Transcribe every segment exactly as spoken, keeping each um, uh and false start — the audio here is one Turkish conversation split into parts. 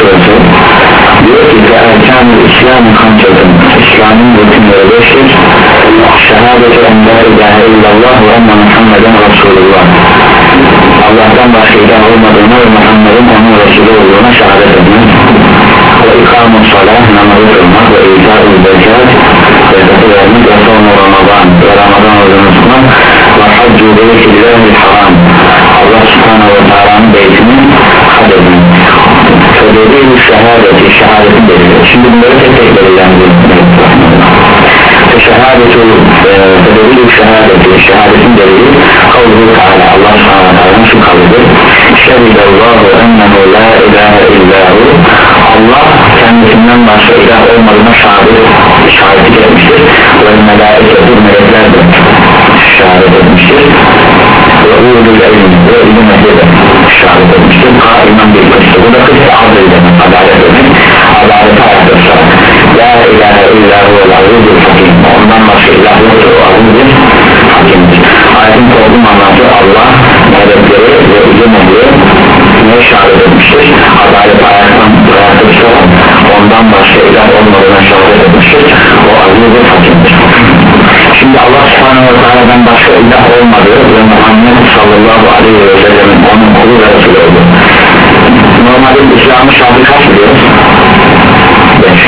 sözü diyor ki erkan-ı İslam-ı kamçatın, İslam'ın rutinleri beştir. Şehadeti en la ilahe illallah ve enne Muhammeden Resulullah, Allah'tan başka ilah olmadığına ve Muhammed'in onun Resulü olduğuna şehadet etmek, ve ikam-ı salah, namazı kılmak ve İsa-ı zekat, zekatı vermek ve sonra Ramazan ve Ramazan orucunu tutmak ve haccu beytillahi haram, Allah subhanahu ve teala'nın beytini had etmek. Fedeli şehadeti, şehadetin delili. Şimdi bunları tek tek belirlendirmek. Şehadetu, fedeli şehadeti, şehadetin delili kavlu Teala, Allah subhanahu ve teala'nın şu kavludur: şehidallahu ennehu la ilahe illahu, Allah kendisinden başka ilah olmadığına şehadet, şehadet etmiştir ve melaiketu, melekler de şehadet etmiştir ve ulul ilm ve ilim ehli de şehadet etmiştir. Kaiman bir kısmı, bu da kısmı adil demek, adalet demek, adaleti ayakta tutarak la ilahe illahu vel azizul hakim, ondan başka ilah yoktur, o azizdir, hakimdir. Ayetin toplum anlatı Allah melekleri ve ilim ehli neye şehadet etmiştir? Adaleti ayaktan ayakta tutarak ondan başka ilah olmadığına şehadet etmiştir, o azizdir, hakimdir. Şimdi Allah subhanahu ve teala'dan başka ilah olmadığı ve Muhammed sallallahu aleyhi ve sellem'in onun kulu ve Resulü oldu. Normalde İslam'ın şartı kaç biliyoruz? beş.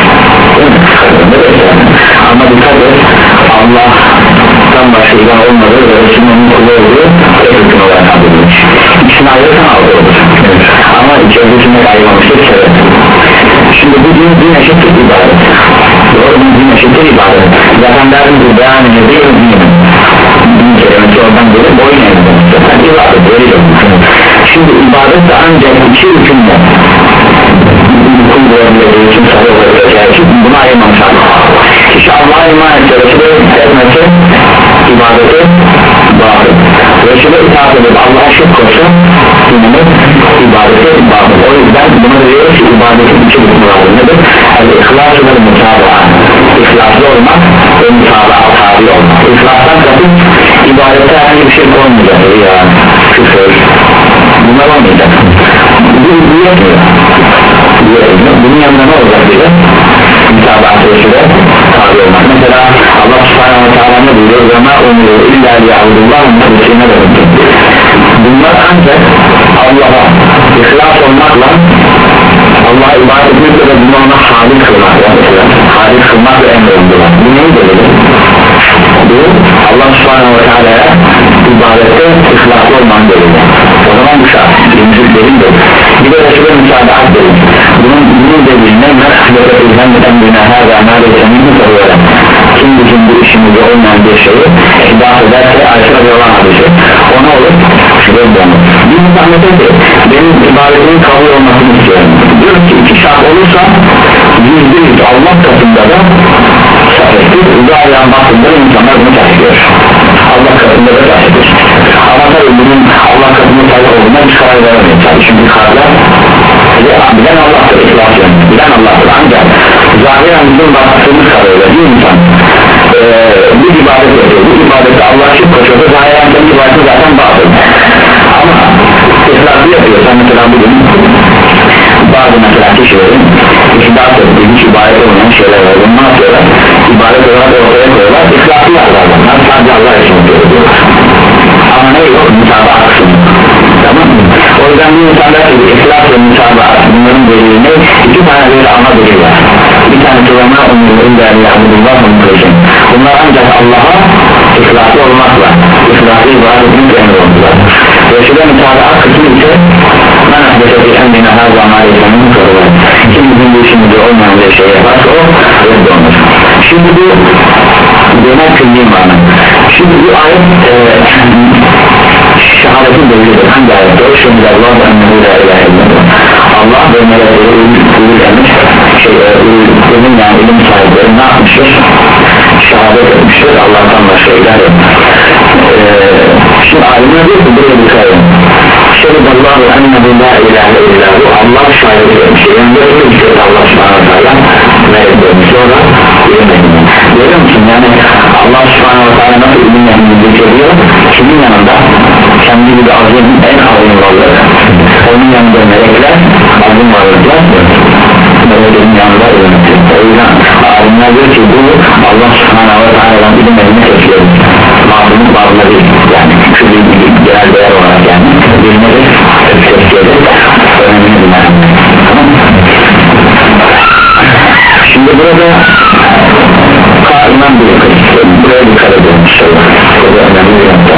Ama dikkat et, Allah'tan başka ilah olmadığı ve Resulünün kulu olduğu tek hüküm olarak kaldırılmış. İkisini ayrıca aldı olur. Ama içerisinde ayrılmamıştır sebep. Şimdi bu din, din eşittir ibadet. Doğru mu? Din eşittir ibadet. Zaten derdim ki beyan edildiği din. Din kelimesi oradan gelip boyun edildiğimiz. Zaten ibadet veriyor. Şimdi ibadet de ancak iki hükümle kul verebileceği için, sarı verebileceği için bunu ayırmamış lazım. Kişi Allah'a iman etmesi, etmesi ibadeti bağlı. Resul'e itaat edip Allah'a şirk koşsa dinini ibadeti bağlı. O yüzden buna diyoruz ki ibadetin iki hükmü vardır. Nedir? El-İhlas-ı ve mutaba'a. İhlaslı olmak ve mutaba'a tabi olmak. İhlastan kasıt ibadete herhangi bir şey olmayacak. Ya, küfür, bunlar olmayacak. Bu yetmiyor. Bunun yanında ne olacak diye mutabaat Resul'e tabi olmak. Mesela Allah subhanahu ve teala ne buyuruyor? وَمَا اُمْرُوا اِلَّا لِيَعْبُدُوا مُخْلِصِينَ لَهُ الدِّينَ. Bunlar ancak Allah'a ihlas olmakla, Allah'a ibadet etmekle ve bunu ona halik kılmakla, halik kılmakla emrolundular. Bu neyi delili? Bu Allah subhanahu ve teala'ya ibadette ihlaslı olman delili. O zaman bu şart, birinci delildir. Bir de Resul'e müsaadaat delil. Bunun, bunun deliline men ahbete ilhemmeten bina hâzâ mâle zemini soruyla, kim bütün bu işimizde olmayan bir şeyi iddia ederse aykırı bir olan hadisi, o ne olur? Şüpheli de olur. Bir müsaade ki benim ibadetimin kabul olmasını istiyorum. Diyorum ki iki şart olursa yüzde yüz Allah katında da sahiptir, uzağlayan baktığında insanlar bunu taşıyor. Allah katında da sahiptir. Ama tabi bunun Allah katında sahip olduğuna hiç karar veremeyiz. Çünkü kararlar bilen Allah'tır, ihlas yönü bilen Allah'tır. Ancak zahiren bizim baktığımız kadarıyla bir insan ee, bir ibadet yapıyor, bu ibadette Allah'a şirk koşuyorsa zahiren senin ibadetin zaten batıl. Ama ihlaslı yapıyorsa mesela bugün bazı mesela kişilerin ihlas ettiği hiç ibadet olmayan şeyler var. Bunu ne yapıyorlar? İbadet olarak ortaya koyuyorlar, ihlaslı yazarlar, sadece Allah için yapıyorlar. Ama ne yok? Müsabaat kısmı. Tamam mı? O yüzden bu insanlar gibi ihlas ve müsabaat, bunların delilini iki tane bir ana delil var. Bir tane tulama umurun değerli Abdullah Muntayşin. Bunlar ancak Allah'a ihlaslı olmakla, ihlaslı ibadetini emrolundular. Resul'e müsabaat kısmı ise men ahbeteti emrine her zaman etmenin sorular. Kim bizim bu işimizde olmayan bir şey yaparsa o reddolmuş. Şimdi bu genel külli mana. Şimdi bu ayet e, şehadetin delilidir. Hangi ayette o? Şimdi Allah'u emrehu la ilahe illallah. Allah ve melekleri uyur emiş, şey, uyur yani ilim sahipleri ne yapmıştır? Şehadet etmiştir. Allah'tan başka ilah yok. E, şimdi alimler diyor ki buraya dikkat edin. Şehidallahu ennehu la ilahe illahu. Allah şahit etmiş. Yani böyle bir şey Allah subhanahu wa ta'ala verebiliyorum sonra ilim ehline görüyor musun yani Allah subhanahu wa ta'ala nasıl ilim ehline getiriyor kimin yanında kendi gibi azim en azim varlığı onun yanında melekler azim varlıklar meleklerin yanında yönetiyor o yüzden alimler diyor ki bu Allah subhanahu wa ta'ala'dan ilim ehline getiriyor mazlumun bazıları değil yani külli genel değer olarak yani bilmedir tepkiyedir önemli bir önemli tamam mı? Şimdi burada kaiman bir kısım buraya dikkat edelim inşallah burada önemli bir nokta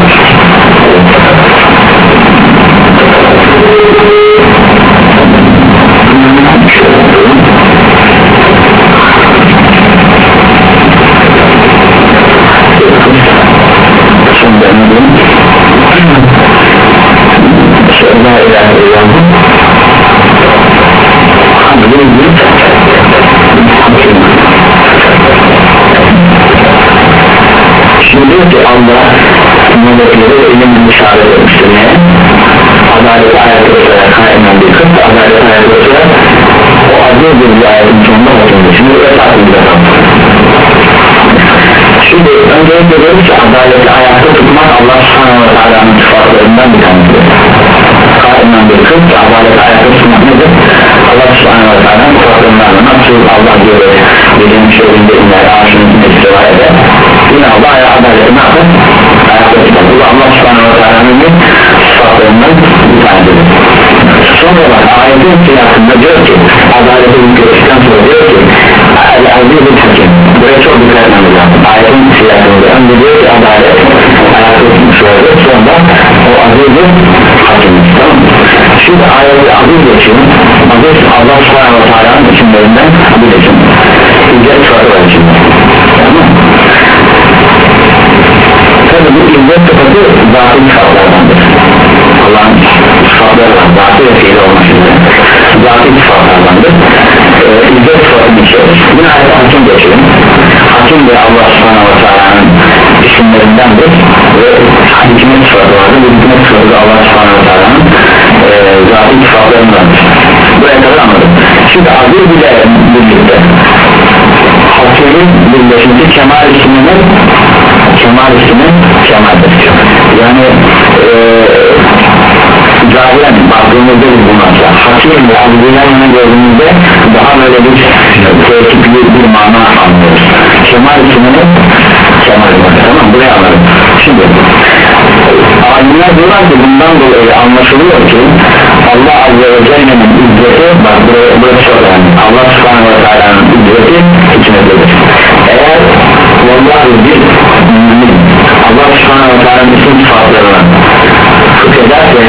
şimdi önemli şöyle ilahe illallah şimdi diyor ki Allah melekleri ilim işaret etmiştir neye? Adalet ayakları olarak kaimen bir kısım adalet ayakları olarak o aziz bir ayetin sonunda oturmuş şimdi öyle takip edelim şimdi öncelikle diyoruz ki adaleti ayakta tutmak Allah subhanahu wa ta'ala'nın sıfatlarından bir tanesidir kaimen bir kısım adaleti ayakta tutmak nedir? Allah subhanahu wa ta'ala'nın sıfatlarından nasıl Allah diyor dediğim şeyinde iner arşının istiva eder yine Allah adaleti ne yapar? Ayakta tutar bu Allah subhanahu wa ta'ala'nın sıfatlarından bir tanesidir sonra bak ayetin siyasında diyor ki adaleti yükledikten sonra diyor ki el-azizul hakim buraya çok dikkat etmemiz lazım ayetin siyasında önce diyor ki adalet ayakta tutmuş oldu sonra o azizul hakim tamam mı? Şimdi ayeti aziz geçiyor aziz Allah subhanahu wa ta'ala'nın isimlerinden bir isim İzzet sıfatı var içinde tamam mı? Tabi bu izzet sıfatı zatı sıfatlardandır Allah'ın sıfatları var zatı ve fiili olmak üzere zatı sıfatlardandır ee, İzzet sıfatını içiyoruz yine ayeti hakim geçiyor hakim de Allah subhanahu wa ta'ala'nın isimlerindendir ve hikmet sıfatı vardır bu hikmet sıfatı da Allah subhanahu wa ta'ala'nın e, zatı sıfatlarındandır buraya kadar anladım şimdi aziz bile birlikte hakimin birleşince kemal isminin kemal isminin kemaldir yani eee zahiren baktığımızda biz bunlarca hakim ve azizden yana gördüğümüzde daha böyle bir teekipli bir mana anlıyoruz kemal isminin kemal tamam buraya anladım şimdi alimler diyorlar ki bundan dolayı anlaşılıyor ki Allah azze ve celle'nin izzeti bak buraya, buraya çok önemli Allah subhanahu wa ta'ala'nın izzeti içindedir eğer vallahi bir mümin Allah subhanahu wa ta'ala'nın isim sıfatlarına fıkhederse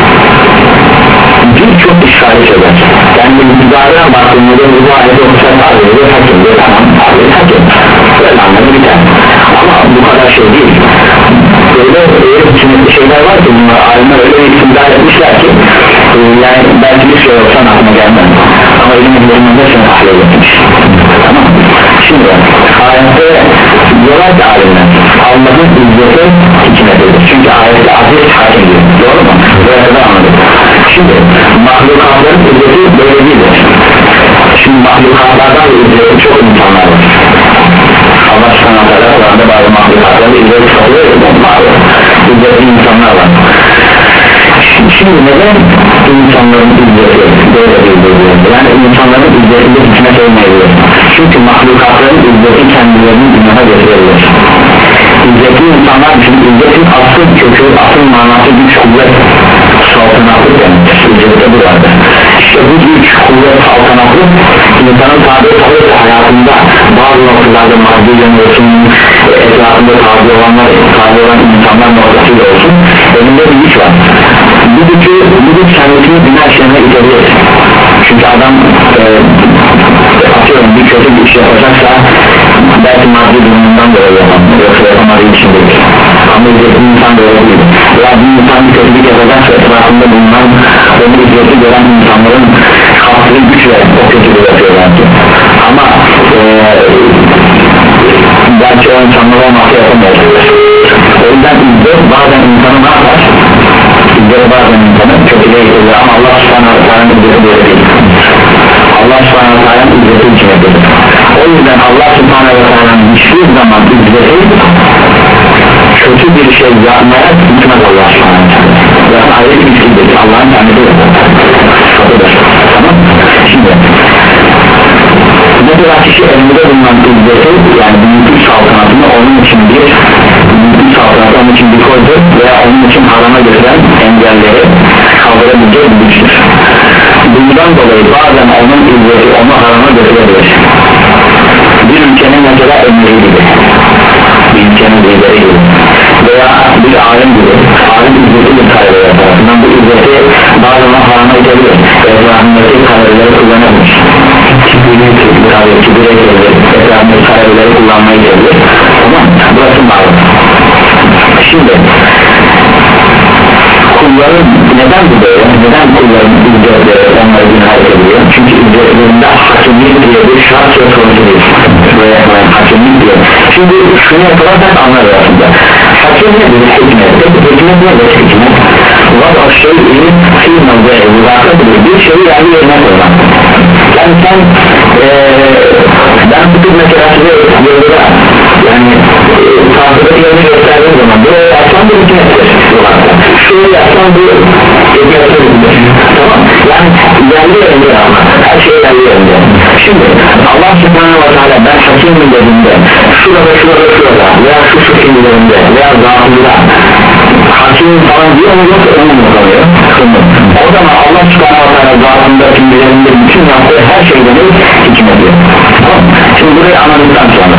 birçok işgali çözer yani müdahale baktığımızda bu ayeti okusak azizli hakim diyor tamam azizli hakim böyle anlamı biter ama bu kadar şey değil öyle öyle şeyler var ki bunlar alimler öyle bir isimdar etmişler ki yani belki bir şey olsan aklıma gelmez ama ilimlerimizde seni ahlak etmiş tamam şimdi ayette diyorlar ki alimler Allah'ın izzeti hikmetidir çünkü ayette aziz hakim diyor doğru mu? Böyle de anladık şimdi mahlukatların izzeti böyle değildir şimdi mahlukatlardan da izzeti çok insanlar var Allah subhanahu wa ta'ala Kur'an'da bazı mahlukatların izzeti kalıyor izzeti insanlar var şimdi neden insanların izzeti böyle değildir yani insanların izzetinde hikmet olmayabilir çünkü mahlukatların izzeti kendilerinin günaha getirebilir İzzetli insanlar için izzetin asıl kökü asıl manası güç kuvvet saltanatlık demektir izzette bu vardır işte bu güç kuvvet saltanatlık insanın tabi olup hayatında bazı noktalarda maddi yanıyorsun etrafında tabi olanlar tabi olan insanlar noktasıyla olsun elinde bir güç var bu gücü bu güç kendisini günah işlerine itebilir çünkü adam e, atıyorum bir kötü bir iş yapacaksa belki maddi durumundan dolayı yapamıyor yoksa yapamadığı için değil ama izzetli insan böyle değil ya bir insan bir kötülük yapacaksa etrafında bulunan onu izzetli gören insanların kaptığı güçle o kötülüğü yapıyorlar ki ama e, belki o insanlar olmasa yapamıyor o yüzden izzet bazen insanı ne yapar? İzzet bazen insanı kötülüğe getiriyor ama Allah subhanahu wa ta'ala'nın izzeti böyle değil Allah subhanahu wa ta'ala'nın izzeti içine gelir yapmaya gitmez Allah subhanahu wa ta'ala. Yani ayet bir şeydir, Allah'ın kendisi kapıdır. Tamam. Şimdi mesela kişi elinde bulunan izzeti, yani büyüklük saltanatını onun için bir büyüklük saltanatı onun için bir koydur veya onun için harama götüren engelleri kaldırabilecek bir güçtür. Bundan dolayı bazen onun izzeti onu harama götürebilir. Bir ülkenin mesela emri gibi, bir ülkenin lideri gibi veya bir alim gibi, alim izzeti bir kaybeder tarafından bu izzeti bazen harama gidebilir ve rahmeti kaybederleri kullanabilir. Kibirli kibirli etrafındaki kaybederleri kullanmayı gidebilir. Tamam, burası bağlı. Şimdi kulların neden bu böyle? Neden kulların ücretleri onları günahit ediyor? Çünkü ücretlerinde hakimlik diye bir şart söz konusu değil. Böyle hakimlik diyor. Şimdi şunu yaparsak anlar aslında. Hakim nedir? Hikmet. Hikmet nedir? Hikmet. Var o şey iyi filmden böyle uzaklıdır. Bir şeyi yerli yerine koymak. Yani sen ee, ben bu tür mesela size yolda yani tarzıda yerini gösterdiğim zaman böyle yapsan bir hikmettir. Şöyle yapsan bir hikmettir. Tamam. Yani yerli yerinde ama her şey yerli yerinde. Şimdi Allah subhanahu wa ta'ala ben hakimim dediğimde şurada şurada şurada veya şu şu filmlerinde veya zatında hakimim falan diyor mu yoksa onu mu kalıyor? O zaman Allah subhanahu wa ta'ala zatında filmlerinde bütün yaptığı her şeyden hikmet diyor. Tamam. Şimdi burayı anladıktan sonra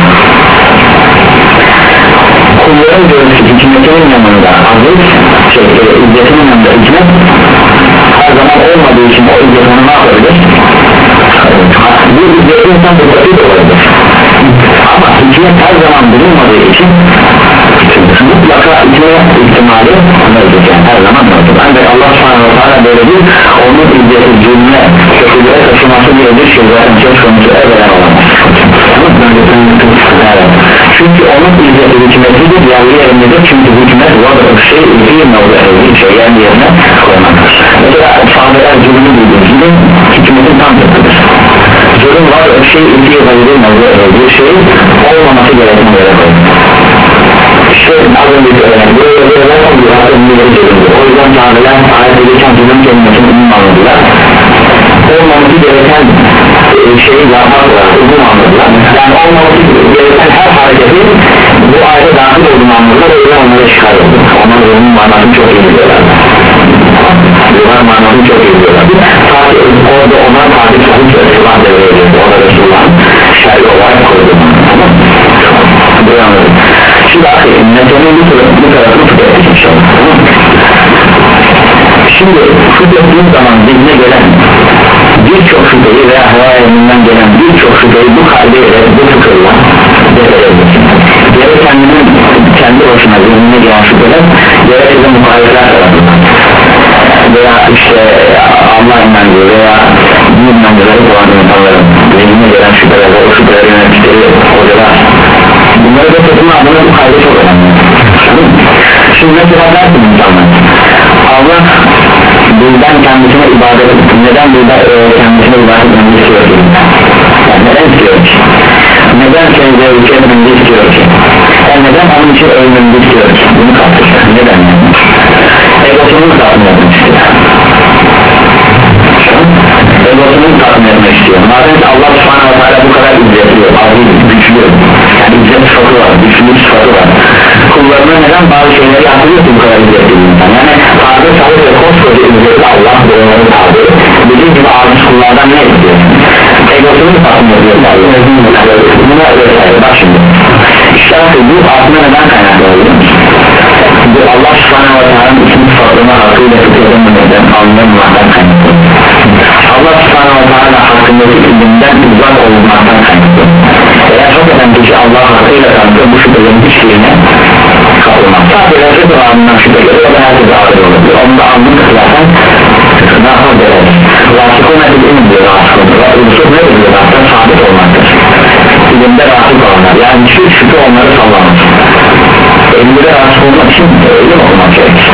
kulların görüntüsü hikmetinin yanında aziz şey, izzetinin yanında hikmet her zaman olmadığı için o izzetini ne yapabilir? Bu izzeti insan dikkatit olabilir ama hikmet her zaman bulunmadığı için mutlaka içine ihtimali mevcut, yani her zaman mevcut. Ancak Allah subhanahu wa ta'ala böyle bir onun izzeti cümle kötülüğe taşıması diye bir şey zaten söz konusu evvelen olamaz. Evet. Çünkü onun izzeti hikmetidir, yerli yerindedir. Çünkü hikmet var o şey ilgili orada bir şey yerli yerine koymaktır. Mesela sahabeler zulümü bildiğiniz gibi hikmetin tam zıttıdır. Zulüm var o şey ilgili bir şey olmaması gereken yere koymaktır. İşte az önce söyledim, buraya böyle oldular, önleri çözüldü. O yüzden sahabeler ayette geçen zulüm kelimesini umum anladılar. Olmaması gereken şeyi yapmakla umum anladılar. Yani olmaması gereken her hareketi bu ayete dahil olduğunu anladılar. O yüzden onlara çıkardı. Onlar umum manasını çok iyi biliyorlar. Bunlar manasını çok iyi biliyorlar. Sadece orada onlar takip sahip Resulullah devreye girdi. Orada Resulullah'ın şerri olarak koydu. Tamam mı? Buraya anladım. Şimdi akıyım, nedenini bu tarafını tükettik inşallah. Tamam mı? Şimdi tükettiğim zaman zihne gelen birçok şüpheyi veya hayalinden gelen birçok şüpheyi bu kalbeyle, bu fıkırla deverebilirsin. Gerek kendinin kendi başına zihnine gelen şüpheler, gerek de muhalifler tarafından veya işte Allah inancı veya din inancıları olan insanların zihnine gelen şüpheler ve o şüpheleri yönettikleri hocalar, bunları da tutma adına bu kaydı çok önemli. Şimdi mesela dersin insanlar Allah bizden kendisine ibadet etsin. Neden bizden e, kendisine ibadet etmeni istiyor ki? Yani neden istiyor ki? Neden seni zevk etmeni istiyor ki? Yani neden onun için ölmeni istiyor ki? Bunu kaptırıyor. Neden yani? Egosunun tatmin etmek istiyor. Egosunun tatmin etmek istiyor. Madem ki Allah subhanahu wa ta'ala bu kadar izletiyor, aziz, güçlü, yani izzet sıfatı var, güçlülük sıfatı var. Kullarına neden bazı şeyleri yapıyor ki bu kadar izletiyor insan? Yani tabi sahip ve koskoca izzetli Allah bu onların tabi. Bizim gibi aziz kullardan ne istiyor? Egosunun tatmin ediyor. Buna öyle bak şimdi. İşte bu aslında neden kaynaklı oluyor? Bu Allah subhanahu wa ta'ala'nın isim sıfatlarına hakkıyla tutuyordan anlamaktan kaynaklı. Allah subhanahu wa ta'ala hakkındaki ilimden uzak olmaktan kaynaklı. Eğer çok önemli ki Allah hakkıyla tanıdığı bu şüphelerin hiçbirine kapılmaz. Sadece Resul Allah'ından şüphe geliyor, o da herkese ağır olur. Onu da anlık zaten ne yapar verir. Rasıkun edip ilim diyor rasıkun. Rasıkun nedir diyor zaten sabit olmaktır. İlimde rasık olanlar, yani hiçbir şüphe onları sallamaz. Elimde rasık olmak için ilim okumak gerekir.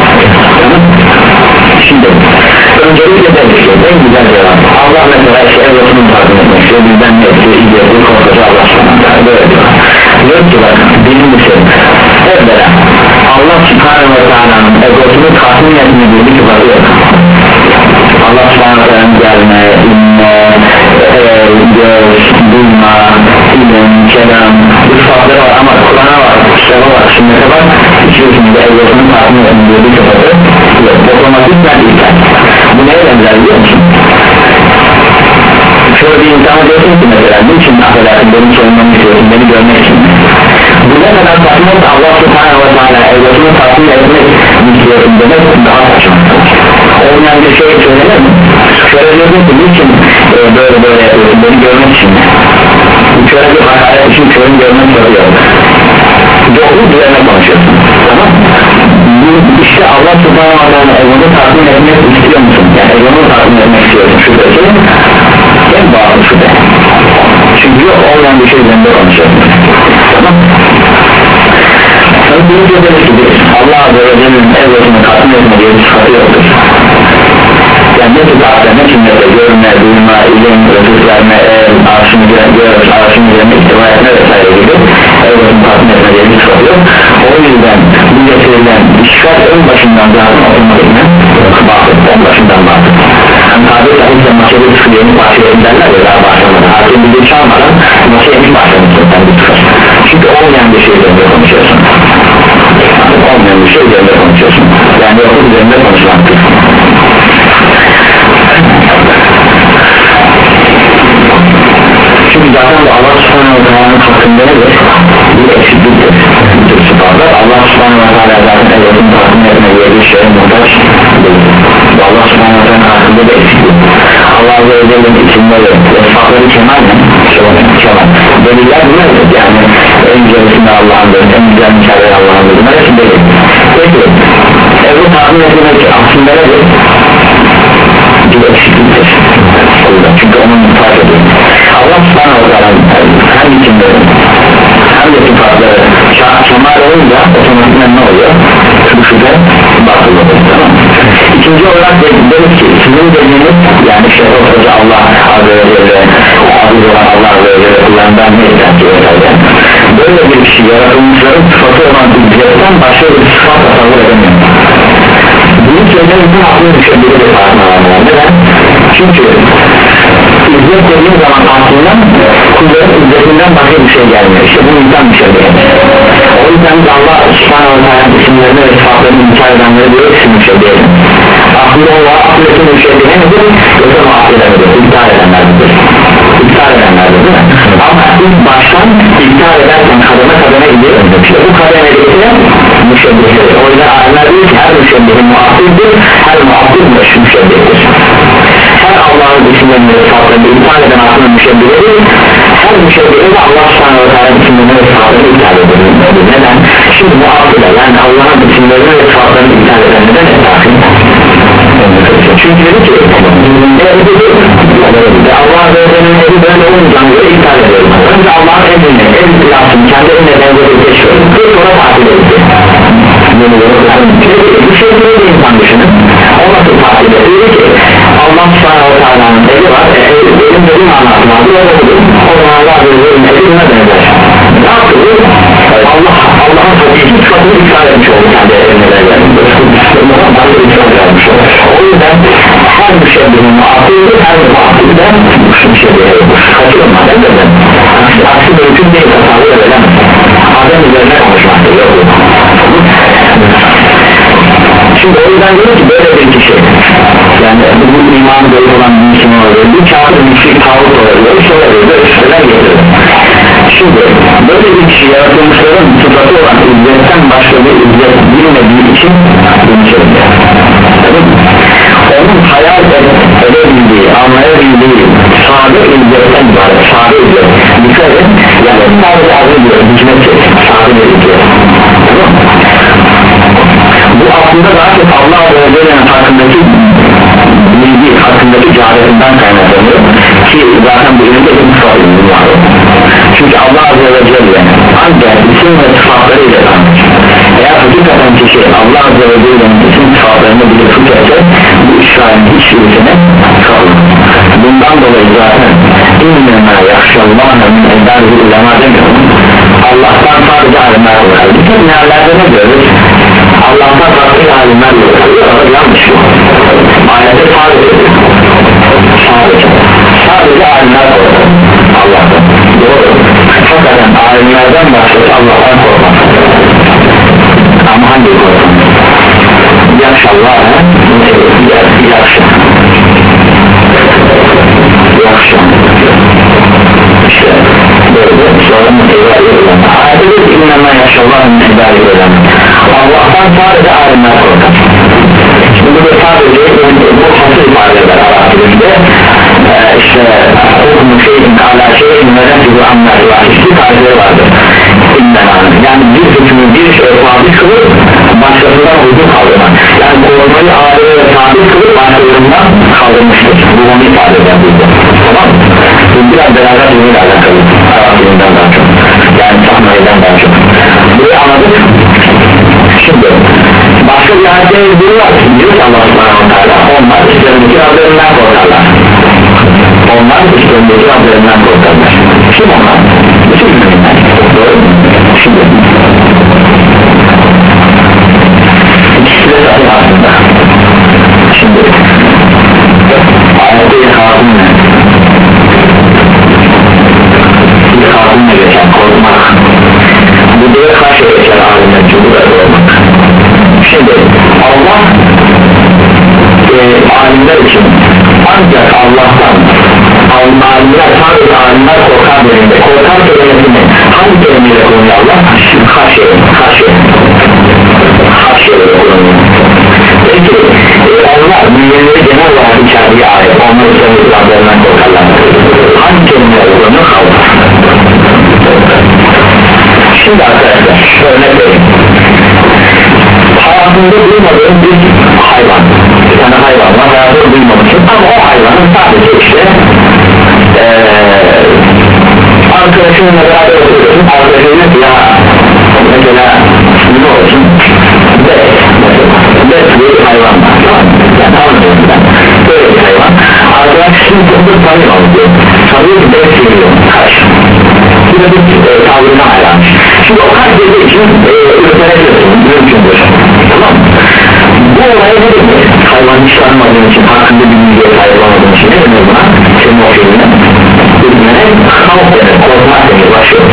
Şimdi öncelikle de en güzel cevap Allah mesela işte evlatının takdim etmek istiyor, bizden ne etti, iyi etti, korkacı Allah sana böyle diyor. Diyor ki bak birincisi evvela Allah subhanahu wa sana diyorsun ki mesela niçin affedersin benim sorunlarımı istiyorsun beni görmek için burada kadar saçma da Allah subhanahu wa ta'ala evlatını tatmin etmek istiyorsun demek daha saçma olmayan bir şey söylenir mi? Şöyle diyorsun ki niçin e, böyle böyle yapıyorsun beni görmek için şöyle bir hakaret için körün görmek soruyor doğru üzerine konuşuyorsun tamam işte Allah subhanahu wa ta'ala evlatını tatmin etmek istiyor musun? Yani evlatını tatmin etmek istiyorsun şüphesi en bağlı şüphe çünkü olmayan bir şey üzerinde konuşuyorsun tamam tabi bunu söyleriz ki Allah Azze ve Celle'nin evlatını tatmin etme diye bir sıfatı yoktur yani ne tutarsa ne kimlete görme, duyma, ilim, rızık verme, el, arşını görür, arşını görme, ihtiva etme vesaire gibi evlatını tatmin etme diye bir sıfatı yok o yüzden bu getirilen işgal en başından zaten otomatikmen bakıp en başından bakıp yani tabi sahipse maçede sıkıyeni parçaya giderler ya daha başlamadan hakim bir şey çalmadan maçaya hiç başlamışsın sen bir tıkır çünkü olmayan bir şey üzerinde konuşuyorsun yani olmayan bir şey üzerinde konuşuyorsun yani yoksa üzerinde konuşmaktır çünkü zaten bu Allah subhanahu wa ta'ala'nın hakkında nedir? Bir eksikliktir bir sıfatlar Allah subhanahu wa ta'ala zaten evlatını tatmin etmeye bir şeye muhtaç değil bu Allah subhanahu wa ta'ala'nın hakkında bir eksiklik Allah Azze ve Celle'nin isimleri ve sıfatları kemal mi? kemal deliller bunlardır yani en güzelisinde Allah'ındır en güzel mükemmel Allah'ındır bunlar hepsi delil peki evlatını tatmin etmek aslında nedir? bir eksikliktir çünkü onun muhtaç ediyor Allah subhanahu wa ta'ala hem isimleri hem de sıfatları kemal olunca otomatikten ne oluyor? bu şüphe batıl olur tamam ikinci olarak deriz ki sizin dediğiniz yani şey ortada Allah Azze ve Celle aziz olan Allah Azze ve Celle kullanından ne iddiatı vesaire böyle bir kişi yaratılmışların sıfatı olan ücretten başka bir sıfat tasavvur edemiyor bunu söylemek bu aklına düşebilir bir farkına var neden? çünkü ücret dediğin zaman aklından kulların ücretinden başka bir şey gelmiyor işte bu insan bir şey değil o yüzden de Allah subhanahu wa ta'ala isimlerini ve sıfatlarını inkar edenleri diyor isim bir şey değil aklında olan aklındaki bir şey değil nedir? yoksa mı akledemedir? İptal edenlerdir İptal edenlerdir değil mi? ama ilk baştan iptal ederken kademe kademe gidiyor işte bu kademedeki müşebbihleri o yüzden alimler diyor ki her müşebbihin muakkildir her muakkil müşebbihtir her Allah'ın isimlerini ve sıfatlarını iptal eden aklının müşebbileri her müşebbihi de Allah subhanahu wa ta'ala isimlerini ve sıfatlarını iptal edilir neden? şimdi muakkile yani Allah'ın isimlerini ve sıfatlarını iptal eden neden etrafın? çünkü dedi ki ve Allah ve Allah'ın evi böyle olmayacağını göre iptal ediyoruz önce Allah'ın emrini, ev ilahını kendi emrine benzeri geçiyor ve sonra tatil ediyor bir şey böyle bir insan düşünün o nasıl tatil ediyor ki Allah subhanahu wa ta'ala'nın evi var e, benim dediğim anlatım aldı o zaman Allah ve Allah'ın evi buna benzer ne yaptı bu? Allah Allah'ın hakiki sıfatını iptal etmiş oldu kendi emrine vermiş o yüzden her müşebbihin muakkildir her muakkilden müşebbihe kaçırma değil mi? aksi mümkün değil tasavvur edilemez Adem üzerine konuşmaktır şimdi o yüzden diyor ki böyle bir kişi yani bu imanı böyle olan bir insan olabilir bir kafir müşrik tavuk olabilir bir şey olabilir böyle şeyler getirir şimdi böyle bir kişi yaratılmışların sıfatı olan izzetten başka bir izzet bilmediği için bunu söylüyor onun hayal edebildiği anlayabildiği sade izzetten var sade izzet dikkat edin yani sadece adı diyor hikmet sade bir izzet bu aslında daha çok Allah ve Celle'nin hakkındaki bilgi hakkındaki cehaletinden kaynaklanıyor ki zaten bu üründe bir sıfatı var çünkü Allah Azze ve Celle ancak isim ve sıfatlarıyla tanır eğer hakikaten kişi Allah Azze ve Celle'nin isim sıfatlarını bilip tutarsa bu işgalin hiçbirisine kalır bundan dolayı zaten İnnemâ yakşallâhe min eddâzil ulema demiyor Allah'tan sadece alimler olur bütün meallerde ne diyoruz? Allah'tan farklı alimler yok yanlış mı? Ayette sadece sadece sadece alimler korkar Allah'tan doğru hakikaten alimlerden başkası Allah'tan korkmaz ama hangi korkar? Yakşallah yakşallah yakşallah ayette diyor ki innema yaşallahın ibâli ölen Allah'tan sadece alimler korkar. Şimdi bu sadece bu hasıl ifade eder Arap dilinde ee, işte hukmu şeyin ala şeyin ve nefsi bu anlar var hiçbir tarihi vardır yani bir hükmü bir şey sabit kılıp başkasından uygun kaldırmak yani korumayı ağrıya ve sabit kılıp başkalarından kaldırmıştır bu onu ifade eder burada tamam mı? Bu biraz beraber ürünle alakalı Arap dilinden daha çok yani sahmayeden daha çok burayı anladık. Şimdi başka bir ayette bir var diyor ki Allah subhanahu teala onlar işlerindeki Rablerinden korkarlar onlar işlerindeki Rablerinden korkarlar kim onlar? bütün müminler doğru mu? Şimdi ikisi de sahih aslında şimdi ayette ilhakım ne? ilhakım ne geçen korkmak bu diye karşı geçen alimler cumhuriyet olmak şimdi Allah e, alimler için ancak Allah'tan alimler sadece alimler korkar bölümde korkar kelimesini hangi kelimeyle kullanıyor Allah? Haşye haşye haşye ile kullanıyor peki e, onlar müminleri genel olarak içerdiği ayet onlar üzerinde Rablerinden korkarlar hangi kelimeyle kullanıyor? Allah şimdi arkadaşlar örnek vereyim hayatında duymadığım bir hayvan bir tane hayvan var hayatında duymamışım ama o hayvanın sadece işte ee, arkadaşınla beraber oturuyorsun arkadaşınla ya mesela ne olsun bet bet bir hayvan var yani anlıyorum ben böyle bir hayvan arkadaş şimdi çok tanıyor diyor sanıyor ki bet seviyor kaç bu da bir e, tavrına hayranmış şimdi o kaç dediği için e, ürperebiliyorsun mümkündür tamam bu olaya ne demek hayvan hiç tanımadığın için hakkında bir bilgiye sahip olmadığın için ne demek buna senin o şeyine ürpere kalk denir korkmak denir başlıyor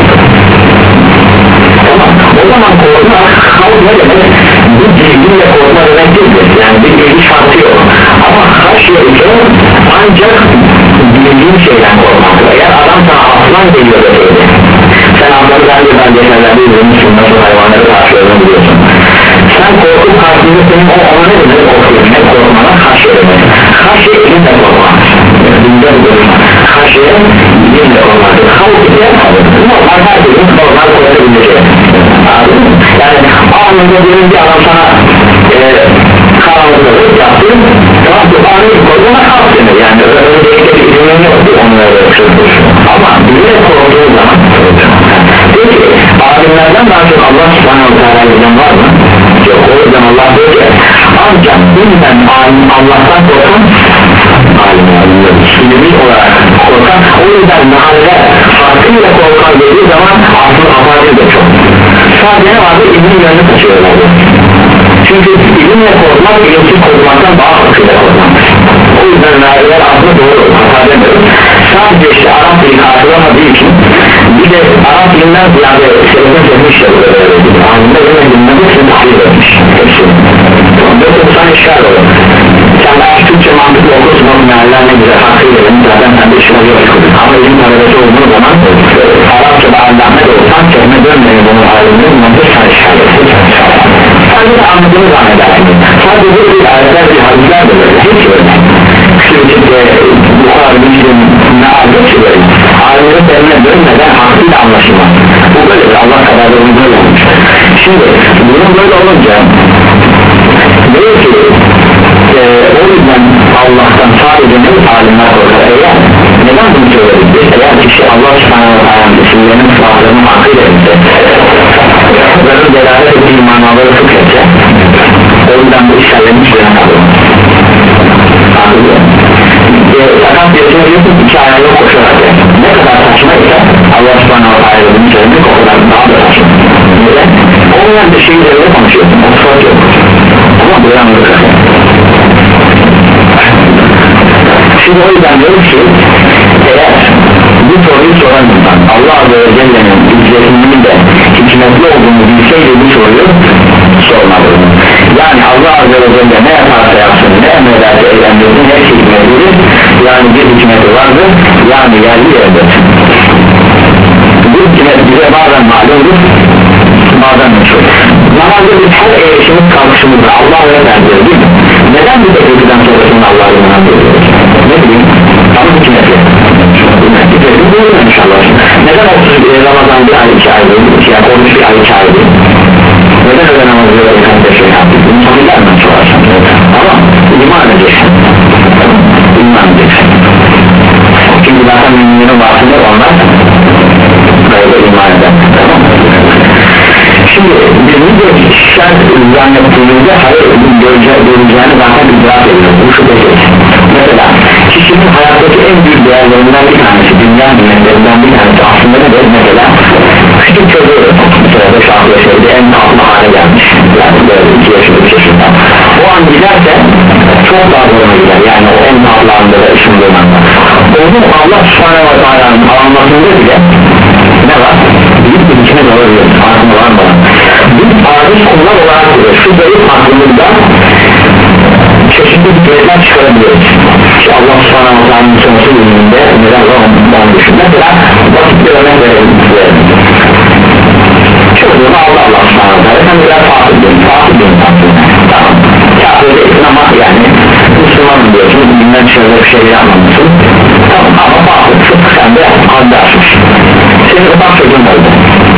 tamam o zaman korkmak kalk ne demek bu bilgiyle korkma demek değildir yani bir bilgi şartı yok ama haşye ise ancak bildiğin şeyden korkmak eğer adam sana aslan geliyor deseydi sen anları bence ben geçenlerde izlemişsin nasıl hayvanları karşıladığını biliyorsun sen korkup karşılığında senin o ona ne demek korkuyorsun ne korkmana haşye demek haşye ilimle korkmak bilgiyle korkmak haşye ilimle korkmak havuk ise normal herkesin normal korkabileceği yani anında birinci adam sana e, karanlıkları yaptı tamam bu anı korkuna kalk denir yani öncelikle bir ilimin yoktu onları ama bilerek korktuğu zaman peki alimlerden daha çok Allah subhanahu teala'dan var mı? Yok o yüzden Allah diyor ki ancak bilmem alim Allah'tan korkan alimler ilmi olarak korkan o yüzden mahalle hakkıyla korkan dediği zaman aslında afazi de çok sadece ne vardı ilmin yönünü kaçıyorlar çünkü ilimle korkmak ilimsiz korkmaktan daha hakkıyla korkmaktır o yüzden nahiyeler aslında doğru hata demiyorum sadece işte Arap dili karşılamadığı için bir de Arap dilinden ziyade sebebine çekmiş ya burada böyle değil anında yine dilinden hepsini tahlil etmiş hepsini yoksa bu sana işgal olur sen belki Türkçe mantıklı okursun o mealler ne güzel hakkıyla benim zaten sen de işine yok ama ilim talebesi olduğu zaman Arapçada allame de olsan kelime dönmeyin bunu alimde bunları sana işgal etsin sadece anladığını zannedersin sadece bu bir ayetler bir hadisler de böyle hiç öyle Türkçe'de bu kadar bilgilim ne aldıkça böyle alimlerin terimine dönmeden hakkıyla anlaşılmaz bu böyle Allah kadar da bunu böyle olmuş şimdi bunun böyle olunca diyor ki e, o yüzden Allah'tan sadece ne alimler korkar eğer neden bunu söyledik eğer kişi Allah subhanahu wa ta'ala isimlerinin sıfatlarını hakkıyla etse bunların delalet ettiği manaları fıkhetse o yüzden bu işlerlerin hiçbirine kalır fakat birisine diyorsun iki ayağıyla koşarak ne kadar saçma ise Allah subhanahu wa ta'ala bunu söyledik o kadar daha da saçma neden? olmayan bir şeyi üzerinde konuşuyorsun o sıfat yok ama bu yanlık şimdi o yüzden diyorum ki eğer bu soruyu soran insan Allah Azze ve Celle'nin izzetinin de hikmetli olduğunu bilseydi bu soruyu sormalı yani Allah Azze ve Celle ne yaparsa yapsın ne emrederse eylemlerin hepsi hikmetlidir yani bir hikmeti vardır yani yerli yerdir bu hikmet Ramazan bir ay iki ay değil, iki ay olmuş bir ay iki ay değil. Neden öyle namazı yok bir şey yaptık? Bunu tabi gelmez sorarsan. Ama iman edeceksin. İman edeceksin. Çünkü zaten müminlerin vaatında onlar böyle iman eder. Tamam mı? Şimdi biz bu görüşler zannettiğimizde hayır göreceğini zaten idrak ediyoruz. Bu şüphesiz. Mesela kişinin hayattaki en büyük değerlerinden bir tanesi, dünya nimetlerinden bir tanesi aslında nedir? Mesela küçük çocuğu mesela beş altı yaşında en tatlı hale gelmiş, yani böyle iki yaşında üç yaşında o an giderse çok daha zoruna gider, yani o en tatlı anda da ışındığın anda onu Allah subhanahu wa ta'ala'nın anlatımında bile ne var? Büyük bir içine doğru diyoruz, farkında var mı? Biz aciz konular olarak diyoruz, şu zayıf hakkımızdan çeşitli hikmetler çıkarabiliyoruz. İşte Allah subhanahu wa ta'ala'nın sonsuz ilminde neden var onu düşün. Mesela basit bir örnek verelim size. Çocuğunu aldı Allah subhanahu wa ta'ala, sen biraz fatih diyorsun, fatih diyorsun, tamam. Kâfir değilsin ama yani Müslüman diyorsun, bilmem şöyle bir şey yapmamışsın, tamam ama fatih, sıkı sen de haddi aşmış. Senin ufak çocuğun oldu.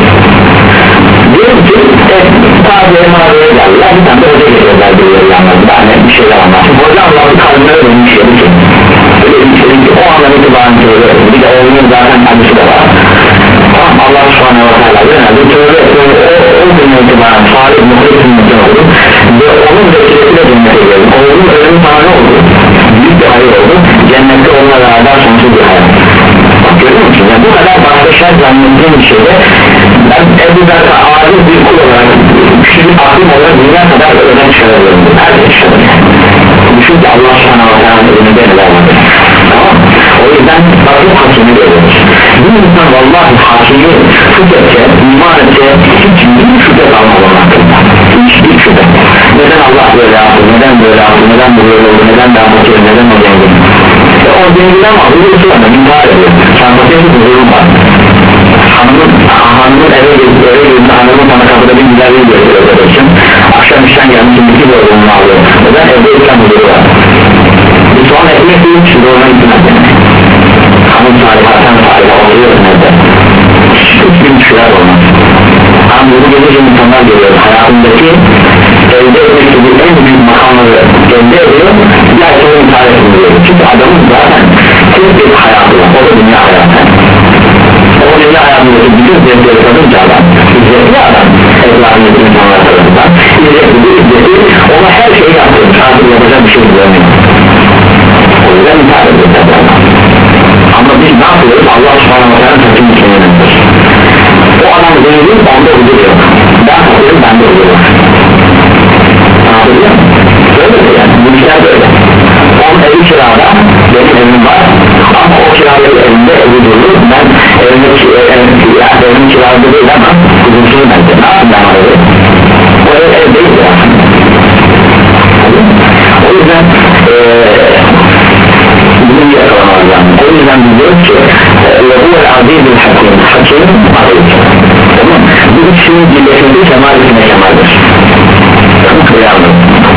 Diyorum ki tabiye mağazaya geldiler, bir tane de hoca getirdiler bir yanlarında, hani bir şeyler anlatsın. Hoca anlattı, kalbimlere dönmüş dedi ki öyle bir şey ki o andan itibaren söylüyor, bir de oğlunun zaten kendisi de var. Tamam, Allah subhanahu wa ta'ala genelde tövbe etmeyi o günden itibaren salih muhlis ümmetten oldu ve onun vesilesiyle cennete geldi. Oğlunun ölümü sana ne oldu? Büyük bir hayır oldu, cennette onunla beraber sonsuz bir hayat. Bak görüyor musun? Yani bu kadar başka şart zannettiğim bir şeyde ben Ebu Bekir'e aciz bir kul olarak küçük aklım olarak dünya kadar öden çıkarıyorum. Nerede çıkarıyorum? Düşün ki Allah subhanahu wa ta'ala önünde neler var. Tamam. O yüzden bakım hakimi görüyoruz. Bir insan vallahi hakimi şüphetse, iman etse hiçbir şüphe kalmadan hakkında. Hiçbir şüphe. Neden Allah böyle yaptı, neden böyle yaptı, neden bu böyle oldu, neden ben bakıyorum, neden o zengin? E o zenginden var, bu yoksa da intihar ediyor. Çantasıyla bir durum var. Hanımın, hanımın eve geldi, eve geldi, hanımın bana kapıda bir güzel bir gösteriyor kardeşim. Akşam işten gelmişim, iki zorluğunu alıyor. Neden evde işten huzuru var? Bir soğan ekmek değil, şu zoruna gitmez. Hanım salihatan salihatan oluyor nerede? Hiçbir müşkiler olmaz. Ama bu gece insanlar geliyor, hayatındaki elde etmek gibi en büyük makamları elde ediyor, bir ay sonra intihar ediliyor. Çünkü adamın zaten tek bir hayatı var, o da dünya hayatı. O dünya hayatındaki bütün zevkleri tadınca adam, izzetli adam, etrafındaki insanlar tarafından, izzetli bir izzeti, ona her şeyi yaptırmış, artık yapacak bir şey bulamıyor. O yüzden intihar ediyor tabi adam. Ama biz ne yapıyoruz? Allah subhanahu wa ta'ala takım içine yönetiyor. O adam zengin, onda huzur yok. Ben bakıyorum, bende huzur var. Anladın mı? Böyle mi yani? Bu işler böyle. Onun evi kirada, benim evim var. Ama o kirada evimde evi durur. Ben evimde yani evim kirada değil ama huzursuzum bence. Ne yapayım ben orada? O ev ev değil ya. O yüzden eee bunu yakalamaz yani. O yüzden diyoruz ki Allah'u azizül hakim, hakim aziz. Tamam. Bu ikisinin birleşmesi kemal içine kemaldir. Tamam.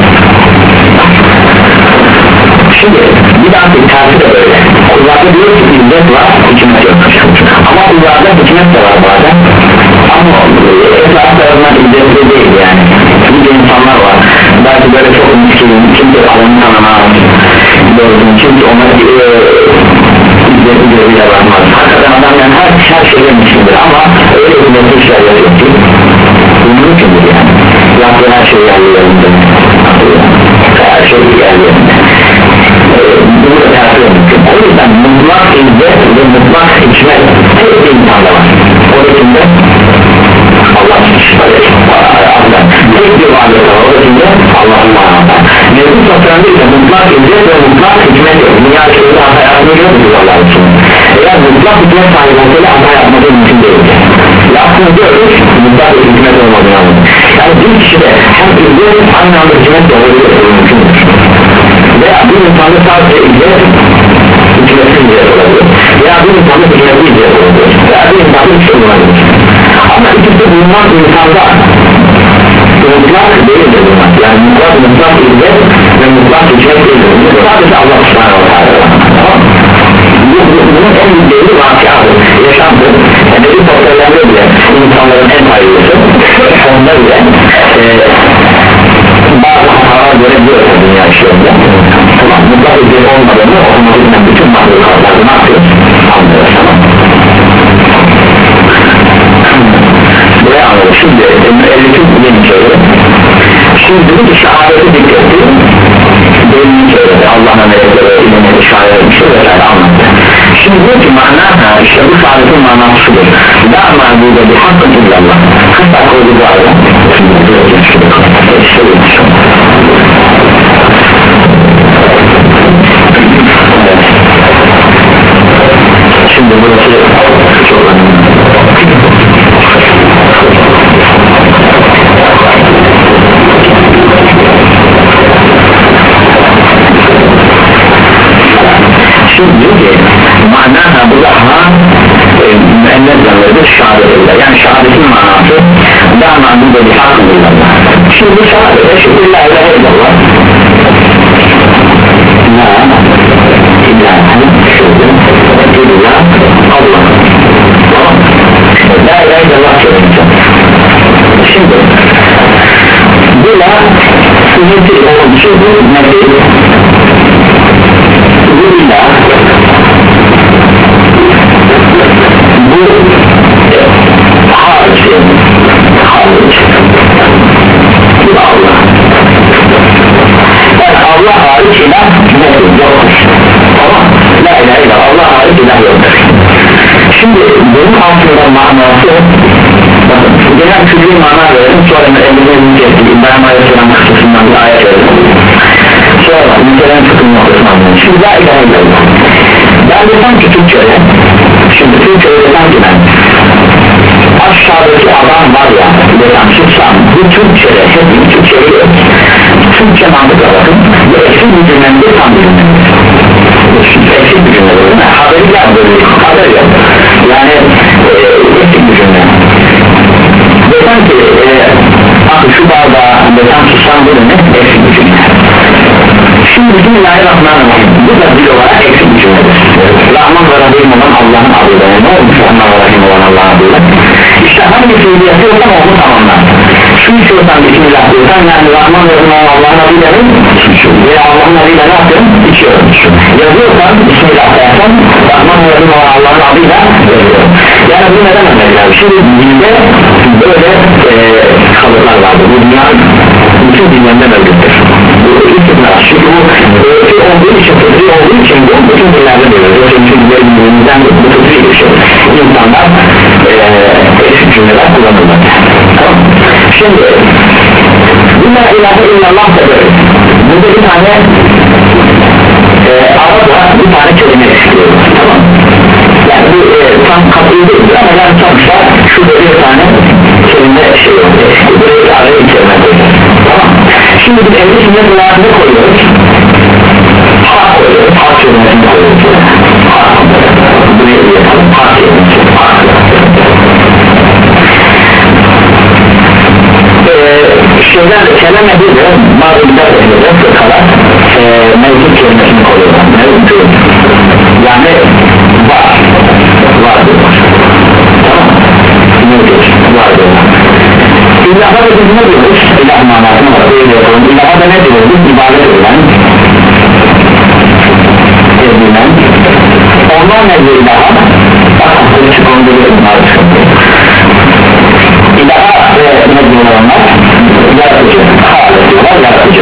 Şimdi bir daha bir tersi de böyle. Kullarda diyor ki izzet var, hükümet yok. Ama kullarda hükümet de var bazen. Ama etraf tarafından izzetli değil yani. Bir insanlar var. Belki böyle çok miskin, kimse alını tanımaz. Gördüm, kimse ona izzetli gözüyle bakmaz. Hakikaten adam yani her, her şeyle miskindir ama öyle bir mesaj işler yapıyor ki bu mümkündür yani. Yaptığı her şey yerlerinde. Her şey yerlerinde. Bunu da tersi mümkün. O yüzden mutlak izzet ve mutlak hikmet tek bir insanda var. O içinde Allah Allah tek bir varlık var. O içinde Allah'ın manada. Mevcut sosyalde ise mutlak izzet ve mutlak hikmet yok. Dünya şeyleri hata yapmayı görmüyoruz Allah için. Eğer mutlak hikmet sahibi olsaydı hata yapmadığı mümkün değil. Yaptığını görürüz, mutlak bir hikmet olmadığını anladık. Yani bir kişide hem izzet aynı anda hikmet de olabilir, mümkündür. Veya bir insanda sadece izzet hikmetli izzet olabilir. Veya bir insanda hikmetli izzet olabilir. Veya bir insanda hiç olabilir. Ama ikisi bulunmak insanda mutlak değildir bunlar. Yani mutlak mutlak izzet ve mutlak hikmet değildir. Sadece Allah subhanahu wa ta'ala. Tamam mı? Bunun en büyük değeri vakıadır, yaşamdır. Yani bir sosyallerinde bile şimdi müellifin yeni söylüyor. Şimdi dedi ki şehadeti dikkatti belli söyledi Allah'ın melekleri ilimleri şahit etmiştir vesaire anlattı. Şimdi diyor ki manada işte bu şehadetin manası şudur: la ma'bude bi hakkın illallah. Kaç dakika oldu bu arada? Şimdi burası çok önemli. Şimdi diyor ki manaha bu daha müennet zanlıdır şehadetle, yani şehadetin manası la ma'bude bi hakkın illallah. Şimdi bu şehadete şükür la ilahe illallah la ilahe illallah Allah la ilahe illallah söyleyeceğim. Şimdi bu la sünneti olan şey bu nedir? Bu ilah bu hariç hariç bu Allah, yani Allah hariç ilah yoktur. Tamam, la ilahe illallah Allah hariç ilah yoktur. Şimdi bunun altında manası bakın genel külli mana verelim, sonra elimizin geçtiği İbrahim Aleyhisselam kısmından bir ayet verelim, sonra mütelen fıkhın noktasını anlayın. Şimdi la ilahe illallah ben desem ki Türkçe'de, şimdi Türkçe'de desem ki ben aşağıdaki adam var ya desem çıksam bu Türkçe'de hep Türkçe'de Türkçe mantıkla bakın bu eksik bir cümlemde tam bir cümlemde eksik bir cümle değil mi? Haberi gelmiyor, haber yok yani e, eksik bir cümle desem ki e, bakın şu bardağı desem çıksam bu demek eksik bir cümle. Şimdi Bismillahirrahmanirrahim bu da bir olarak eksik bir cümledir. Rahman ve Rahim olan Allah'ın adıyla, ne olmuş Rahman ve Rahim olan Allah'ın adıyla? İşte hangi fiili yapıyorsan onu tamamlar. Şu içiyorsan Bismillah diyorsan, yani Rahman ve Rahim olan Allah'ın adıyla ne? Veya Allah'ın adıyla ne yapıyorum? İçiyorum. Yazıyorsan Bismillah dersen Rahman ve Rahim olan Allah'ın adıyla yazıyorum. Yani bu neden önemli? Şimdi dilde böyle e, kalıplar vardır. Bu dünya bütün dinlerinde mevcuttur. Bu istikrar, çünkü bu öğreti olduğu için, fıtri olduğu için bu bütün dinlerde mevcuttur. Çünkü dinlerimizden bu fıtri bir şey. İnsanlar eksik cümleler kullanırlar. Tamam. Şimdi bu la ilahe illallah da böyle. Burada bir tane e, arada bir tane kelime istiyor. Tamam. Yani bu e, tam katıyı değil ama yani sonuçta şurada bir tane kelime şey yok. Buraya bir araya bir kelime koyuyoruz. Tamam. Şimdi biz evde sünnet olarak ne koyuyoruz? Hak koyuyoruz. Hak kelimesini koyuyoruz. Hak. Buraya bir yapalım. Hak kelimesi. Hak. Şeyden kelam edilir, bazı bidat edilir, fırkalar e, mevcut kelimesini koyuyorlar. Mevcut. Yani var. Var diyorlar. Tamam. Mevcut. Var diyorlar. İlaha da biz ne diyoruz? İlah manasını var. İlaha da ne diyoruz? İbadet edilen, edilen. Onlar ne diyor ilaha? Bak, açık onu biliyorum artık. İlaha ve ne diyorlar onlar? Yaratıcı. Hâle diyorlar, yaratıcı.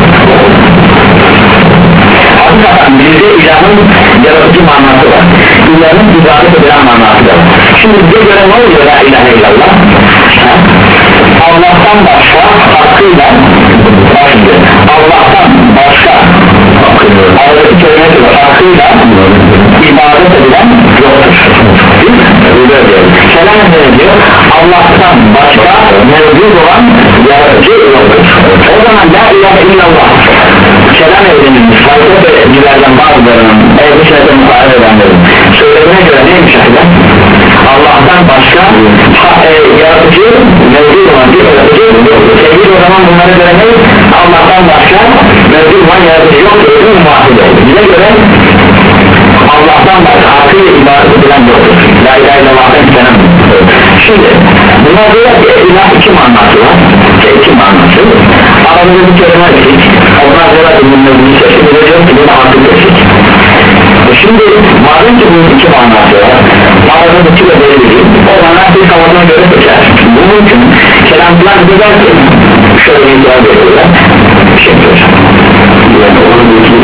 Hakikaten bizde ilahın yaratıcı manası var. İlahın ibadet edilen manası var. Şimdi bize göre ne oluyor la ilahe illallah? Allah'tan başka hakkıyla Allah'tan başka aradaki kelimesi var, hakkıyla ibadet edilen yoktur. Kelam ne diyor? Allah'tan başka mevcut olan yaratıcı yoktur. O zaman la ilahe illallah kelam edilmiş fayda ve dilerden bazılarının evde şeyden muhabbet edenlerin söylediğine göre neymiş ahide? Allah'tan başka ha, e, yaratıcı mevcut olan bir yaratıcı yoktur. Sevgili o zaman bunlara göre ne? Allah'tan başka mevcut olan yaratıcı yoktur. Bize göre Allah'tan başka hakkıyla ibadet edilen yoktur. La ilahe illallah'tan istenen. Şimdi buna göre ilah iki manası var. İki manası. Aramızda bir kelime eksik. Onlar göre ürünlerini seçtik. Bir de diyor ki bir de hakkı eksik. Şimdi madem ki bunun iki manası var, aradaki de belli değil, o zaman bir kavramına göre seçer. Bu mümkün. itibar ediyorlar bir şey diyor yani oradaki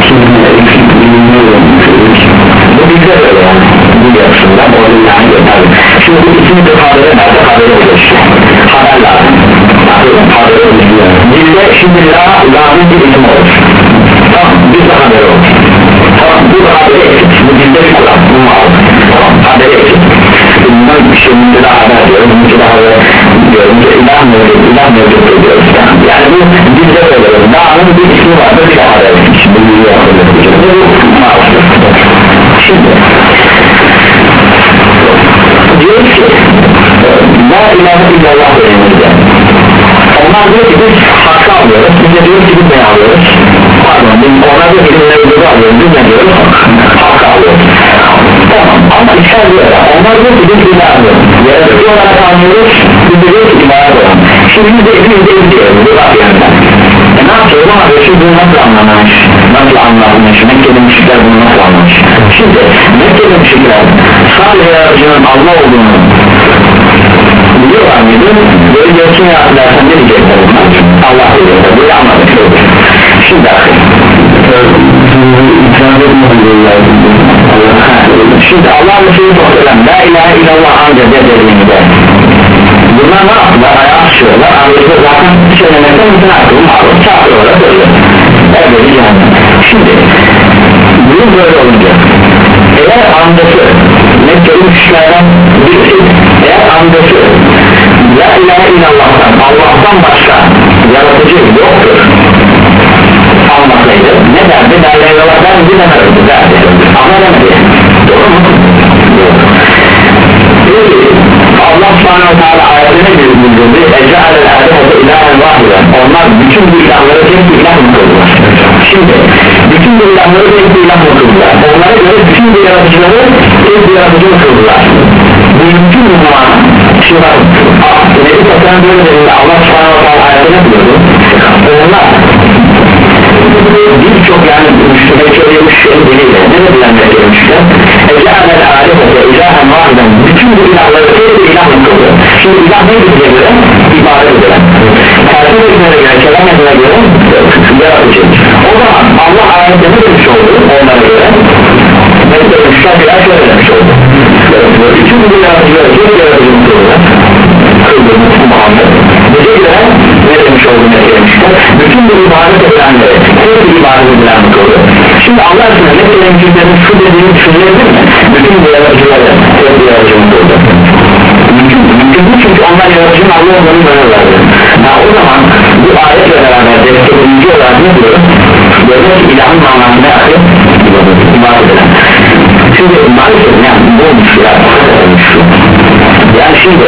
bu bizde böyle yani bu yapısından orada yani gösterdi şimdi bu ikimiz de habere nerede habere oluyor işte haber lazım haber oluyor bizde şimdi la la'nın bir isim olur tamam bizde haberi olur tamam bu haberi eksik bu bizde bir kural bunu aldı tamam haberi eksik bundan bir şey müdde daha haber diyoruz müdde daha haber diyoruz ilah mevcut ilah mevcut diyoruz yani bu bizde böyle la'nın bir ismi vardır bir haber eksik şimdi bu şimdi diyoruz ki la ilahe illallah döneminde onlar diyor ki biz hakkı alıyoruz biz de diyoruz ki biz ne alıyoruz pardon biz onlar diyor ki biz ne alıyoruz biz ne diyoruz hakkı alıyoruz tamam ama işler diyor ya onlar diyor ki biz ilah alıyoruz yaratıcı olarak anlıyoruz biz de diyoruz ki ilah alıyoruz şimdi biz de ikimiz de izliyoruz bu bak yandan e ne yapacağız ama Resul bunu nasıl anlamış nasıl anlamış Mekke'li müşrikler bunu nasıl anlamış şimdi Mekke'li müşrikler sadece yaratıcının Allah olduğunu biliyorlar mıydı böyle görsün ya dersen ne diyecekler bunlar Allah diyorlar böyle anladık şimdi şimdi Allah Resulü sohbeten la ilahe illallah ancak dediğinde bunlar ne yaptılar ayağa açıyorlar anlayışta zaten söylemekten bütün hakkını mağlup çağırıyorlar böyle evet yani şimdi bu böyle olunca eğer andası Mekke'li müşriklerden birisi eğer andası la ilahe illallah'tan Allah'tan başka yaratıcı yoktur almasaydı ne derdi la ilahe illallah derdi demezdi derdi ama demedi doğru mu? peki Allah subhanahu teala ayetine bildirdi ece'alel alihete ilahen vahiden onlar bütün bu ilahları tek bir ilah mı kıldılar şimdi bütün bu ilahları tek bir ilah mı kıldılar onlara göre bütün bu yaratıcıları tek bir yaratıcı mı kıldılar bu mümkün mü bu ana şimdi bak Nebi Tasarım böyle dediğinde Allah subhanahu teala ayetine bildirdi onlar birçok yani Mekke'ye müşriklerin diliyle ne dediler Mekke'ye müşrikler ece'alel alihete ilahen vahiden bütün bu ilahları tek bir ilah mı kıldı şimdi ilah ne bize göre ibadet edilen tersi etmene göre kelam etmene göre yaratıcı o zaman Allah ayette ne demiş oldu onlara göre Mekke'ye müşrikler birer şöyle demiş oldu bütün bu yaratıcıları tek yaratıcı mı kıldı kıldığımız Muhammed bize göre ne demiş oldu Mekke'ye müşrikler bütün bu ibadet edilenleri tek bir ibadet edilen mi kıldı şimdi Allah aşkına Mekke'ye müşriklerin şu dediğini düşünebilir mi bütün bu yaratıcıları tek bir yaratıcı mı kıldı mümkün mümkün değil çünkü onlar yaratıcının Allah olduğunu görürlerdi ya o zaman bu ayetle beraber destekleyici olarak ne diyor böyle ki ilahın manası ne yapıyor ibadet eden şimdi maalesef yani bu olmuş ya yani şimdi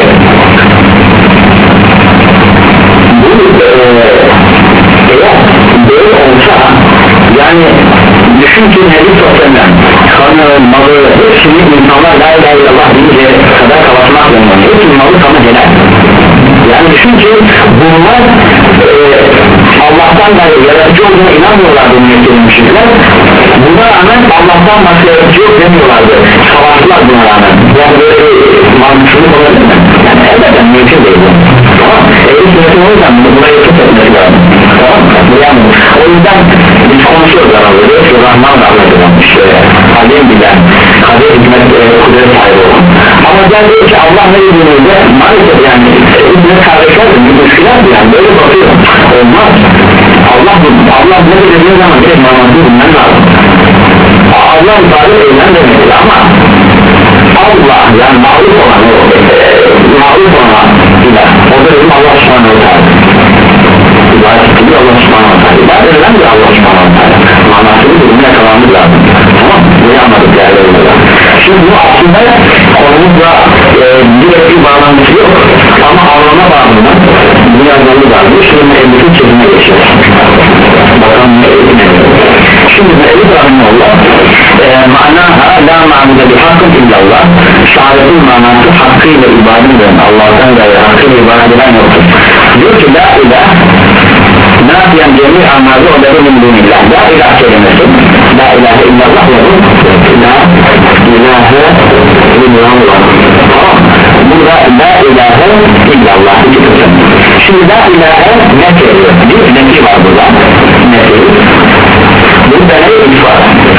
bu e, eğer böyle olsa yani düşün ki Nebi Sosyal'den kanı, malı, hepsini insanlar la ilahe illallah deyince kadar kapatmak zorunda hepsinin malı kanı helal yani düşün ki bunlar e, Allah'tan gayrı yaratıcı olduğuna inanmıyorlardı Mekke'li müşrikler buna rağmen Allah'tan başka yaratıcı yok demiyorlardı savaştılar buna rağmen yani böyle bir mantıksızlık olabilir mi? yani elbette mümkün değil bu tamam eğer sünnetin o yüzden buna yakıt etmesi lazım tamam yani o yüzden biz konuşuyoruz aramızda diyoruz ki Rahman rahmet eden işte kadim bilen kadir hikmet e, kudret sahibi olan ama ben diyor ki Allah ne dediğinizde maalesef yani hizmet kardeşler de müşkiler yani böyle bakıyor olmaz Allah Allah ne dediğiniz zaman direkt manasını bilmen lazım Allah ibadet edilen demektir ama Allah yani mağlup olan o e, mağlup olan ilah o da bizim Allah subhanahu teala ibadet edilir Allah subhanahu teala ibadet edilen de Allah subhanahu teala manasını bilmeye yakalanmak lazım tamam bunu anladık yani şimdi bu aslında konumuzla e, direkt bir bağlantısı yok ama anlama bağımından bunu yazmamız lazım şimdi elbette çözüme geçiyoruz bakalım ne edin şimdi Mevlid Rahimullah e, manaha la ma'bude bi hakkın illallah şehadetin manası hakkıyla ibadet eden Allah'tan gayrı hakkıyla ibadet eden yoktur diyor ki la ilah nafiyen cemi amalı o da min dunillah la ilah kelimesi la ilahe illallah ya la ilahe illallah burada la ilahe illallah iki kısım Şimdi la ilahe nefi ediyor. Bir nefi var burada. Nefi. Burada ne ifade?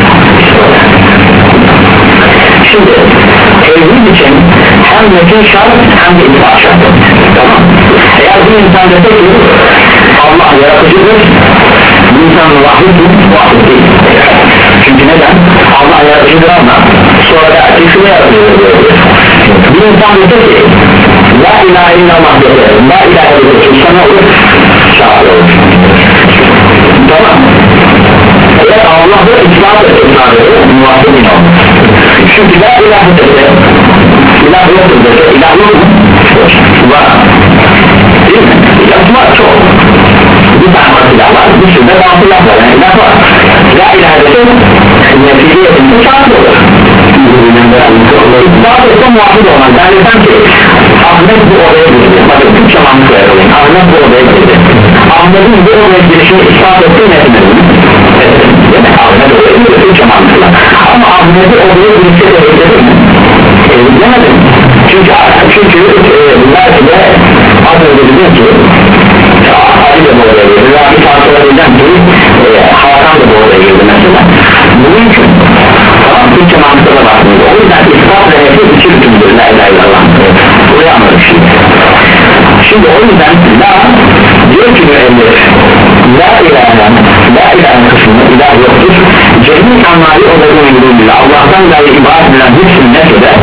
Şimdi tevhid için hem nefi şart hem de ifade şart. Tamam. Eğer bir insan dese ki Allah yaratıcıdır, bu insan vahiddir, vahid değil. Çünkü neden? Allah yaratıcıdır ama sonra da şunu yaratıcıdır. Bir insan dese ki la ilahe illallah dese, la ilahe illallah sana olur, şahit olur. Tamam. Eğer Allah'ı ispat eder, muvaffedin olur. Çünkü la ilahe dese, ilah yoktur dese, ilah yok mu? Var. Değil mi? İlah var çok. Bir tane var ilah var, bir sürü de bazı ilah var, yani ilah var. La ilahe dese, nefiliyetin şahit olur. İspat etse muvaffed olmaz. Ben desem ki Ahmet bu odaya girdi. Bakın Türkçe mantık verelim. Ahmet bu odaya girdi. Ahmet'in bu odaya girişini ispat etti mi etmedi? Değil mi? Ahmet odaya girdi Türkçe mantıkla. Ama Ahmet'i odaya girişe de ekledi mi? Edemedi mi? Çünkü çünkü belki de az önce dedim ki Ali de bu odaya girdi. Veya bir farklı edeceğim ki Hakan da bu odaya girdi mesela. Bunun için Türkçe mantıkla baktığımızda o yüzden ispat ve nefi iki bütündür. La ilahe illallah. Buraya anladık şimdi. Şimdi o yüzden la diyor ki müellif la ilahe la ilahe kısmında ilah yoktur. Cehil anlayı olduğunu bildiğinde Allah'tan gayrı ibadet edilen hepsini nefeder.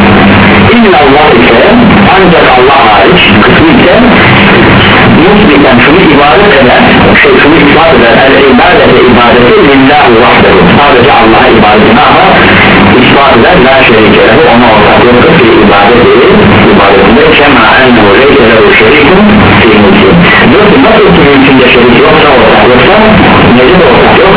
İllallah ise ancak Allah hariç kısmı ise mutlaka şunu ibadet eder, şey şunu ispat eder, el ibadet ve ibadeti lillahi vahdehu, sadece Allah'a ibadeti ne yapar? İspat eder, la şerikeleri ona ortak yoktur ki ibadet değil, ibadetinde kema ennehu leyselahu şerikun fi mulki. Yoksa nasıl ki mülkünde şerik yoksa ortak yoksa, nece de ortak yok?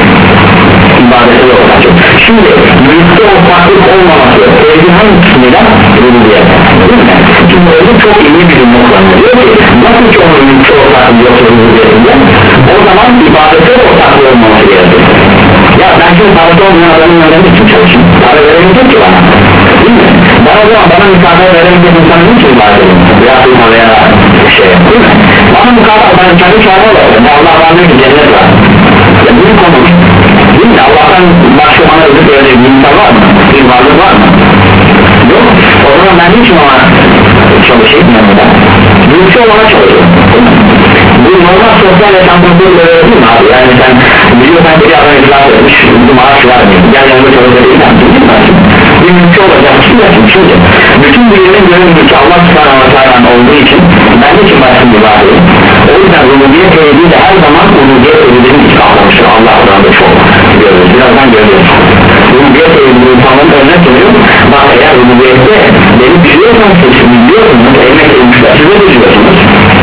İbadeti de ortak yok. Şimdi mülkte ortaklık olmaması, tevhidin hangi kısmıyla? Rububiyet. Şimdi öyle çok iyi bir cümle kullanıyor. Diyor ki nasıl ki onun mülkte ortaklığı yoksa rububiyetinde, o zaman ibadete ortaklığı olmaması gerekir. Ya ben şimdi parası olmayan adamın önemli için çalışayım. Para veremeyecek ki bana. Değil mi? Ben o zaman bana mükafat veremeyecek insanın için ibadet edeyim. Veya firma veya şey. Değil mi? Bana mükafat, ben kendi çağrı olayım. Allah bana bir cennet var. Ya büyük konu. Değil mi? Allah'tan başka bana ödük öyle bir insan var mı? Bir varlık var mı? Yok. O zaman ben niçin ona çalışayım yanında? Büyükçe olana çalışıyorum. Bu normal sosyal yaşantımızda böyle değil mi abi? Yani sen biliyorsan ki adam iflas etmiş, bu maaş vermiyor. Gel yanında çalışabilirsen değil mi? Bir mülkçe olacak kim yapın şimdi? Bütün birinin gönül mülkü Allah subhanahu wa ta'ala olduğu için ben niçin başım bir varlıyım? O yüzden rububiyet tevhidi de her zaman rububiyet tevhidini ispatlamıştır. Allah Allah'da çok görüyoruz. Birazdan görüyoruz. Rububiyet tevhidini insanların önüne koyuyor. Bak eğer rububiyette beni biliyorsanız seçim biliyorsunuz, emek edilmişler, siz de biliyorsunuz.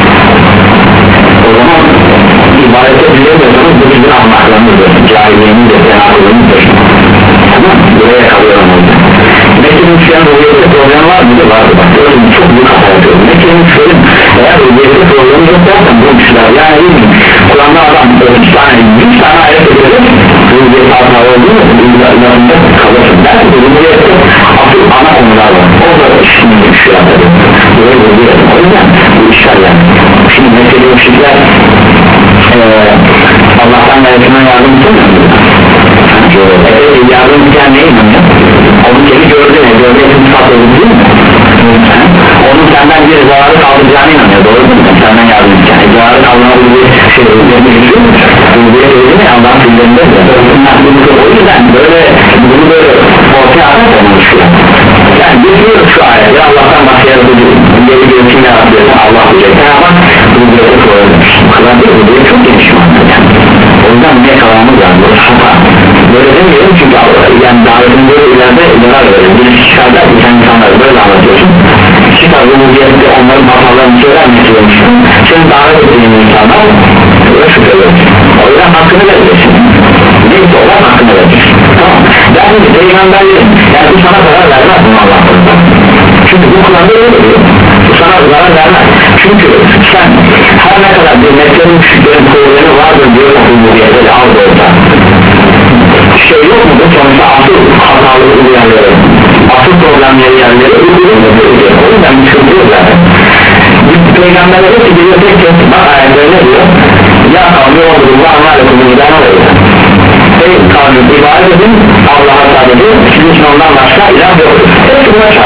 O zaman ibadete bilemiyorsanız bu sizin ahmaklarınızdır, cahilliğinizdir, tenakılığınızdır. Tamam, buraya kalıyorum o yüzden. Mekke'nin çıkan rububiyette problem var mıydı? Vardı bak, öyle çok büyük hata yapıyorum. Mekke'nin çıkan eğer rububiyette problemi yok dersen bu kişiler yani değil mi? Kur'an'da adam üç tane, yüz tane ayet edilir, rububiyette hata olduğu uygularında kalırsın. Dersin ki rububiyette asıl ana konular var. O da şimdi bir şey yapıyor. Böyle rububiyet. O yüzden bu işler yani. Şimdi Mekke'li müşrikler ee, Allah'tan yardım yardım istemiyor mu? Evet, yardım isteyen ne inanıyor? Onun seni gördü ne? Gördü etini satıldı değil mi? Onun senden bir zararı kaldıracağına inanıyor, doğru değil mi? Senden yardım isteyen e, zararı kaldırmalı bir şey üzerinde yürüyor mu? Bu bir öyle mi? Allah'ın filmlerinde mi? O yüzden böyle bunu böyle ortaya atak olmuşuyor. Yani biliyoruz şu ayeti Allah'tan başka yaratıcı geri görüşünü yaratıyorsan Allah diyecek ama bu bir öte koyulmuş. Bu kadar değil mi? Bu çok geniş mantık yani. O yüzden ne kavramız var? Bu hata. Böyle demiyorum çünkü yani davetin böyle ileride neler verir? Birisi çıkarlar ki sen insanları böyle anlatıyorsun. Çıkar rububiyette onların hatalarını söylemeye istiyormuşsun. Senin davet ettiğin insanlar böyle şüpheliyorsun. O yüzden hakkını vereceksin. Neyse olan hakkını vereceksin. Tamam. Dersin ki peygamberlerin yani bu sana zarar vermez bunu Allah'tan. Çünkü bu Kur'an'da öyle diyor. Bu sana zarar vermez. Çünkü sen her ne kadar bir Mekke'nin müşriklerin problemi vardır diyor rububiyette de al da orada. Şey yok mu bu sonuçta asıl hatalı yerleri, asıl problemleri yerleri o yüzden bir sıkıntı yok zaten. Peygamberler hepsi geliyor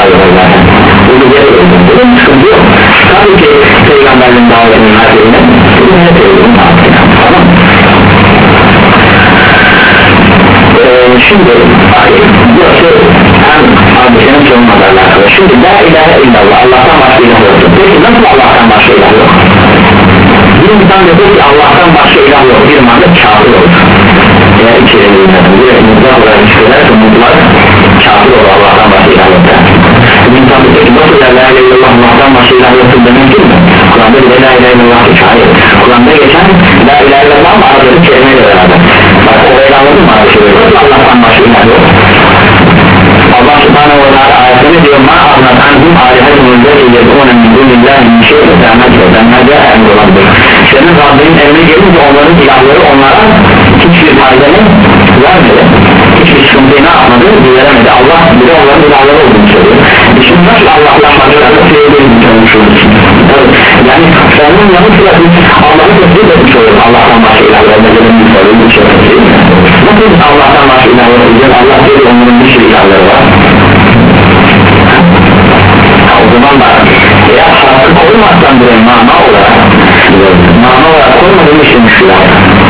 çağırıyorlar zaten. Bu güzel öldüm. Bunun sıkıntı yok. Tabii ki peygamberlerin davetinin harcayla bunu ne söylüyorum artık. Tamam. Ee, şimdi burası hem hadisinin sorunla alakalı. Şimdi la ilahe illallah, Allah'tan başka ilah yoktur. Peki nasıl Allah'tan başka ilah yok? Bir insan dedi ki Allah'tan başka ilah yok, bir manada kafir olur. Eğer içeri bilmeden bir mutlar olarak söylerse mutlar kafir olur, Allah'tan başka ilah yok. Bir insan dedi ki nasıl la ilahe illallah, Allah'tan başka ilah yoktur demek değil mi? Kur'an'da bir la ilahe illallah hiç hayır. Kur'an'da geçen la ilahe illallah mı aradaki kelimeyle beraber. Bak orayı anladın mı abi? Nasıl Allah'tan başka ilah yok? Allah subhanahu wa ta'ala ayetini diyor ma ağlat anhum alihetumul zâli yedûne min dûnillâhi min şey'e zâmette zâmette emrolabdır. Senin Rabbinin emri gelince onların ilahları onlara hiçbir faydanı vermedi, hiçbir sıkıntıyı ne yapmadı, veremedi. Allah bile onların ilahları olduğunu söylüyor. Şimdi nasıl Allah'la başkalarını sevdiğini tanışıyoruz? Yani onun yanı sıra biz Allah'ı tesbih etmiş oluyoruz. Allah'tan başka ilahları meselini soruyor, bir şey değil mi? Nasıl Allah'tan başka ilahları olacak? Allah dedi onların bir sürü ilahları var. O zaman da eğer farkı koymazsan buraya mana olarak mana olarak koymadığım için ilah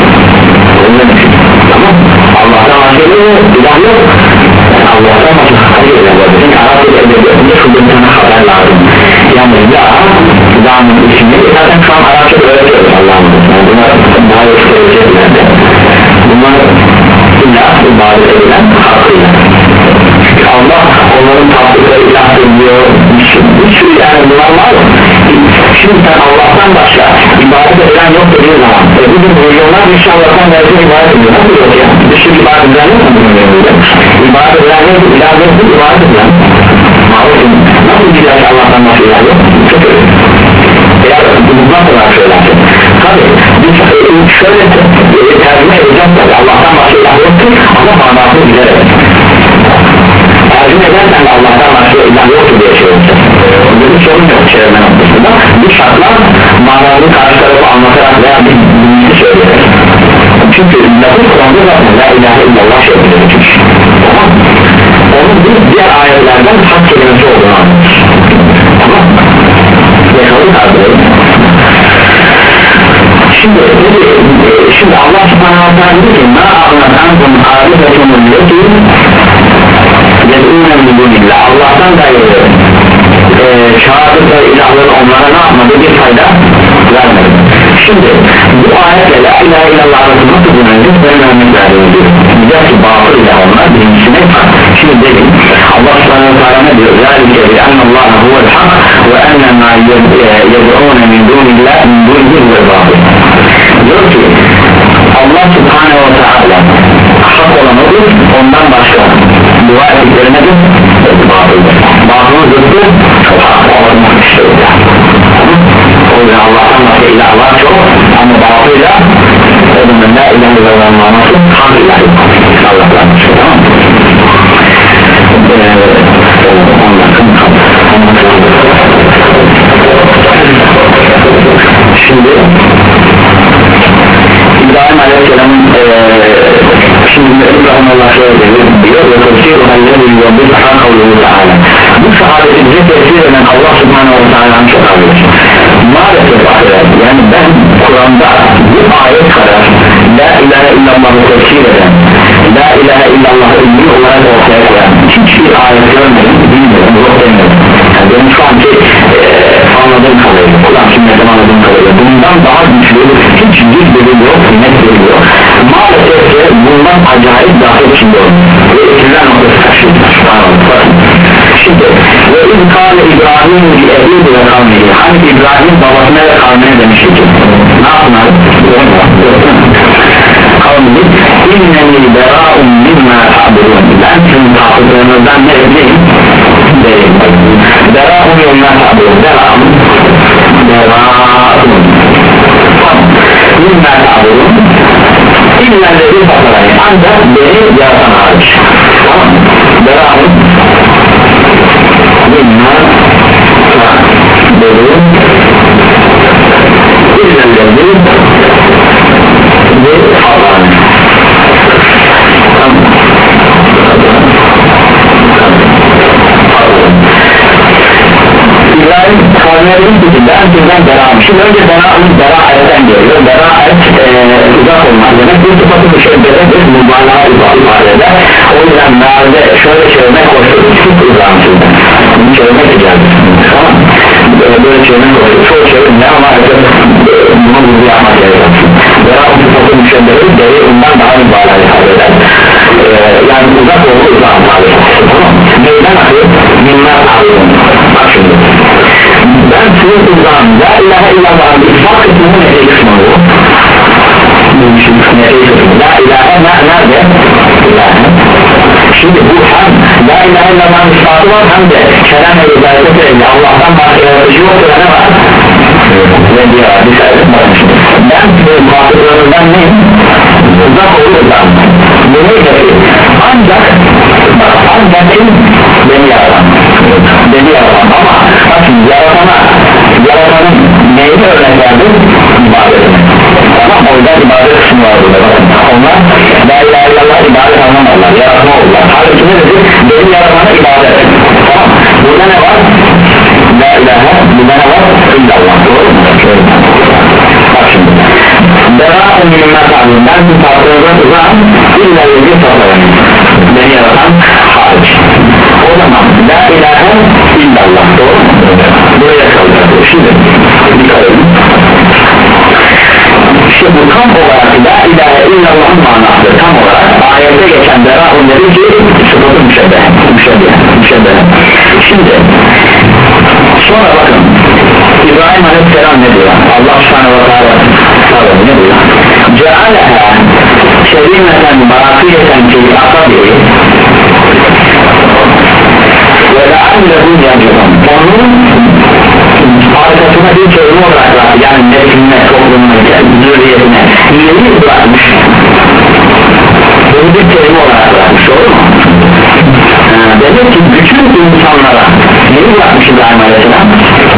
tamam Allah'tan başka ilah yok. Yani Allah'tan başka hayır ilah var. Çünkü Arap'ta edebiyatında şurada bir tane haber lazım. Yani ya Allah'ın ismini zaten şu an Arapçada öğretiyoruz Allah'ın ismini. Bunlar daha yok söyleyeceklerdi. Bunlar ilah ibadet edilen hakkıyla. Allah onların tatlıkları ilah ediyor. Bir sürü yani bunlar var mı? Şimdi sen Allah'tan başka ibadet edilen yok dediğin zaman e bugün milyonlar bir şey Allah'tan başka ibadet ediyor. Nasıl yok ya? Bir sürü ibadet edilen yok mu bunun yanında? İbadet edilen yok, ilah yok, ibadet edilen mağlusun. Nasıl bir ilah Allah'tan başka ilah yok? Çok öyle. Eğer bundan sonra söylersin tabi biz şöyle tercüme edeceğiz tabi Allah'tan başka ilah yoktur ama manasını bilerek tercüme edersen de Allah'tan başka ilah yoktur diye şey olacak. Bir sorun yok çevirme noktasında. Bu şartlar manasını karşı tarafı anlatarak veya bir bilgisi söyleyerek. Çünkü lafız Kur'an'da zaten la ilahe illallah şeklinde geçmiş. Tamam. Onun bir diğer ayetlerden hak kelimesi olduğunu anlatır. Tamam. Yakalım kardeşim. Şimdi, şimdi Allah subhanahu wa ta'ala diyor ki ma ağlat ankum arifetumul leti yed'ûne min dûnillah Allah'tan gayrı e, çağırdıkları ilahları onlara ne yapmadı bir fayda vermedi. Şimdi bu ayetle la ilahe illallah arasında nasıl bulunacak benim örnek verdiğim diyor. Diyecek ki batıl ile onlar birincisine şimdi dedim Allah subhanahu wa ta'ala ne diyor zâlike bi ennallâhe huvel hak ve enne mâ yed'ûne min dûnillah min dûnillah ve batıl diyor ki Allah subhanahu wa ta'ala hak olan odur ondan başka dua ettikleri nedir? Batıldır. Batılın zıttı çok hak olmak istiyor yani. O yüzden Allah'tan başka ilahlar çok ama batıyla onun la ilahe illallah manası hak ilahi Allah'tan başka tamam mı? Şimdi İbrahim Aleyhisselam'ın şimdi İbrahim Allah şöyle diyor ve tefsir halleri yoldur daha kavluhu ta'ala bu sahabeti bize tefsir eden Allah subhanahu wa ta'ala'nın çok ağırdır maalesef ahiret yani ben Kur'an'da bu ayet kadar la ilahe illallah'ı tefsir eden la ilahe illallah'ı ünlü olarak ortaya koyan hiçbir ayet görmedim bilmiyorum yok demiyorum yani benim şu anki e, anladığım kadarıyla Kur'an sünnetim anladığım kadarıyla bundan daha güçlü hiç bir delil yok net delil yok maalesef ki bundan acayip daha içinde olur ve ikizler noktası taşıyınlar şimdi ve İbkâle İbrahim bir ehlidir ve kavmidir hani İbrahim babasına ve kavmine demişti ne yapmalı? Kavmidir İnneni berâ'un mimma ta'budun ben sizin tapıdığınızdan ne edeyim? Deyim berâ'un mimma ta'budun berâ'un berâ'un mimma ta'budun İllâ'leri fatarayı ancak beni yaratan hariç tamam berâ'un mimma ta'budun İllâ'leri ve fatarayı. önerdiğim şekilde en türden bera'ım. Şimdi önce bera'ın bera'etten geliyor. Bera'et e, uzak olmak demek bir sıfatı müşebbede bir mübalağa ifade eder. O yüzden mealde şöyle çevirmek hoştur, sık uzağım sizden. Bunu çevirmek de geldi, tamam mı? Böyle, böyle çevirmek hoştur, çoğu çevirme ama bunu bunu yapmak gerekiyor. Bera'ın sıfatı müşebbede deri ondan daha mübalağa ifade eder. Ee, yani uzak olduğu uzağım ifade eder, tamam mı? Neyden akıyor? Minnet akıyor. Bak şimdi, ben sizin uzağım la ilahe illallah'ın ispat kısmını nefes kısmı bu la ilahe nerede? İlahe. Şimdi bu hem la ilahe illallah'ın ispatı var hem de şeren ve ibadet eyle Allah'tan başka yaratıcı yoktur ne var? Ne diyor bir sayıda bakın şimdi ben sizin muhabbetlerimden neyim? Uzak olur uzağım bu neydi? Ancak ancak kim? Beni yaratan beni yaratan ama bakın yaratana yaratanın neyini örnek verdi? İbadetine tamam o yüzden ibadet kısmı var burada bakın onlar la ilahe illallah ibadet anlamazlar yaratma olurlar halbuki ne dedi? Beni yaratana ibadet tamam burada ne var? La ilahe burada ne var? İllallah doğru mu? Bak şimdi bera'ın minnet alim ben bu tatlılığından uzağım illa yedi tatlılığım beni yaratan hariç o zaman la ilahe illallah doğru mu? Buraya kalacak şimdi dikkat edin işte bu tam olarak la ilahe illallah'ın manası tam olarak ayette geçen bera'ın dedi ki sıfatı müşebbeh müşebbeh müşebbeh şimdi sonra bakın İbrahim Aleyhisselam ne diyor? Allah subhanahu wa ta'ala ne diyor? Cealeha şerimeten barakiyeten ki akabi ve le'allehum yacıhum onun arkasına bir kelime olarak var yani nesline, toplumuna, zürriyetine yeni bırakmış bunu bir kelime olarak bırakmış doğru mu? Ee, demek ki bütün insanlara yeni bırakmış İbrahim Aleyhisselam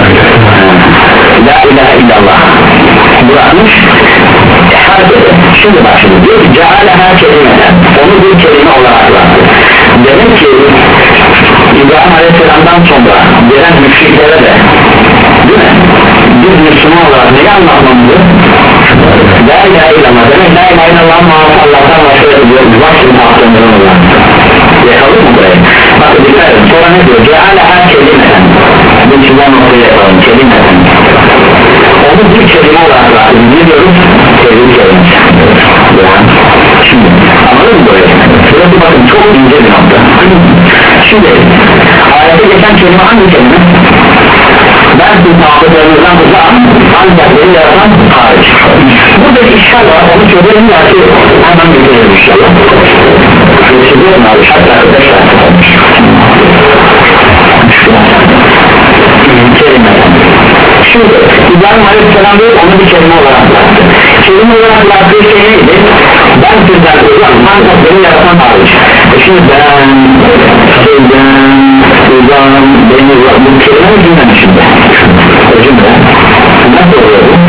la ilahe illallah bırakmış harf eder şimdi bak şimdi diyor ki cealeha kelimeden onu bir kelime olarak bıraktı demek ki İbrahim Aleyhisselam'dan sonra gelen müşriklere de değil mi? Biz Müslüman olarak neyi anlatmamızı? La ilahe illallah demek la ilahe illallah muhabbet Allah'tan başka ediyoruz bak şimdi aklımdan olan yakalım mı burayı? Bak dikkat edin sonra ne diyor? Cealeha kelimeden bu çizden noktayı yapalım kelimeden onu bir kelime olarak bıraktı ne diyoruz? Kelime kelimesi şimdi anladın mı burayı? Burası bakın çok ince bir nokta şimdi ayette geçen kelime hangi kelime? Ben siz muhabbetlerimizden uzağım ancak beni yaratan hariç burada bir işgal var onu çözelim ya ki hemen bitirelim inşallah geçiriyorum abi şartlar arkadaşlar kelime şimdi İbrahim Aleyhisselam diyor onu bir kelime olarak bıraktı kelime olarak bıraktığı şey neydi? Ben sizden uzağım ancak beni yaratan hariç şimdi ben sizden uzağım beni uzağım bu kelime mi cümle şimdi? O cümle nasıl oluyor bu?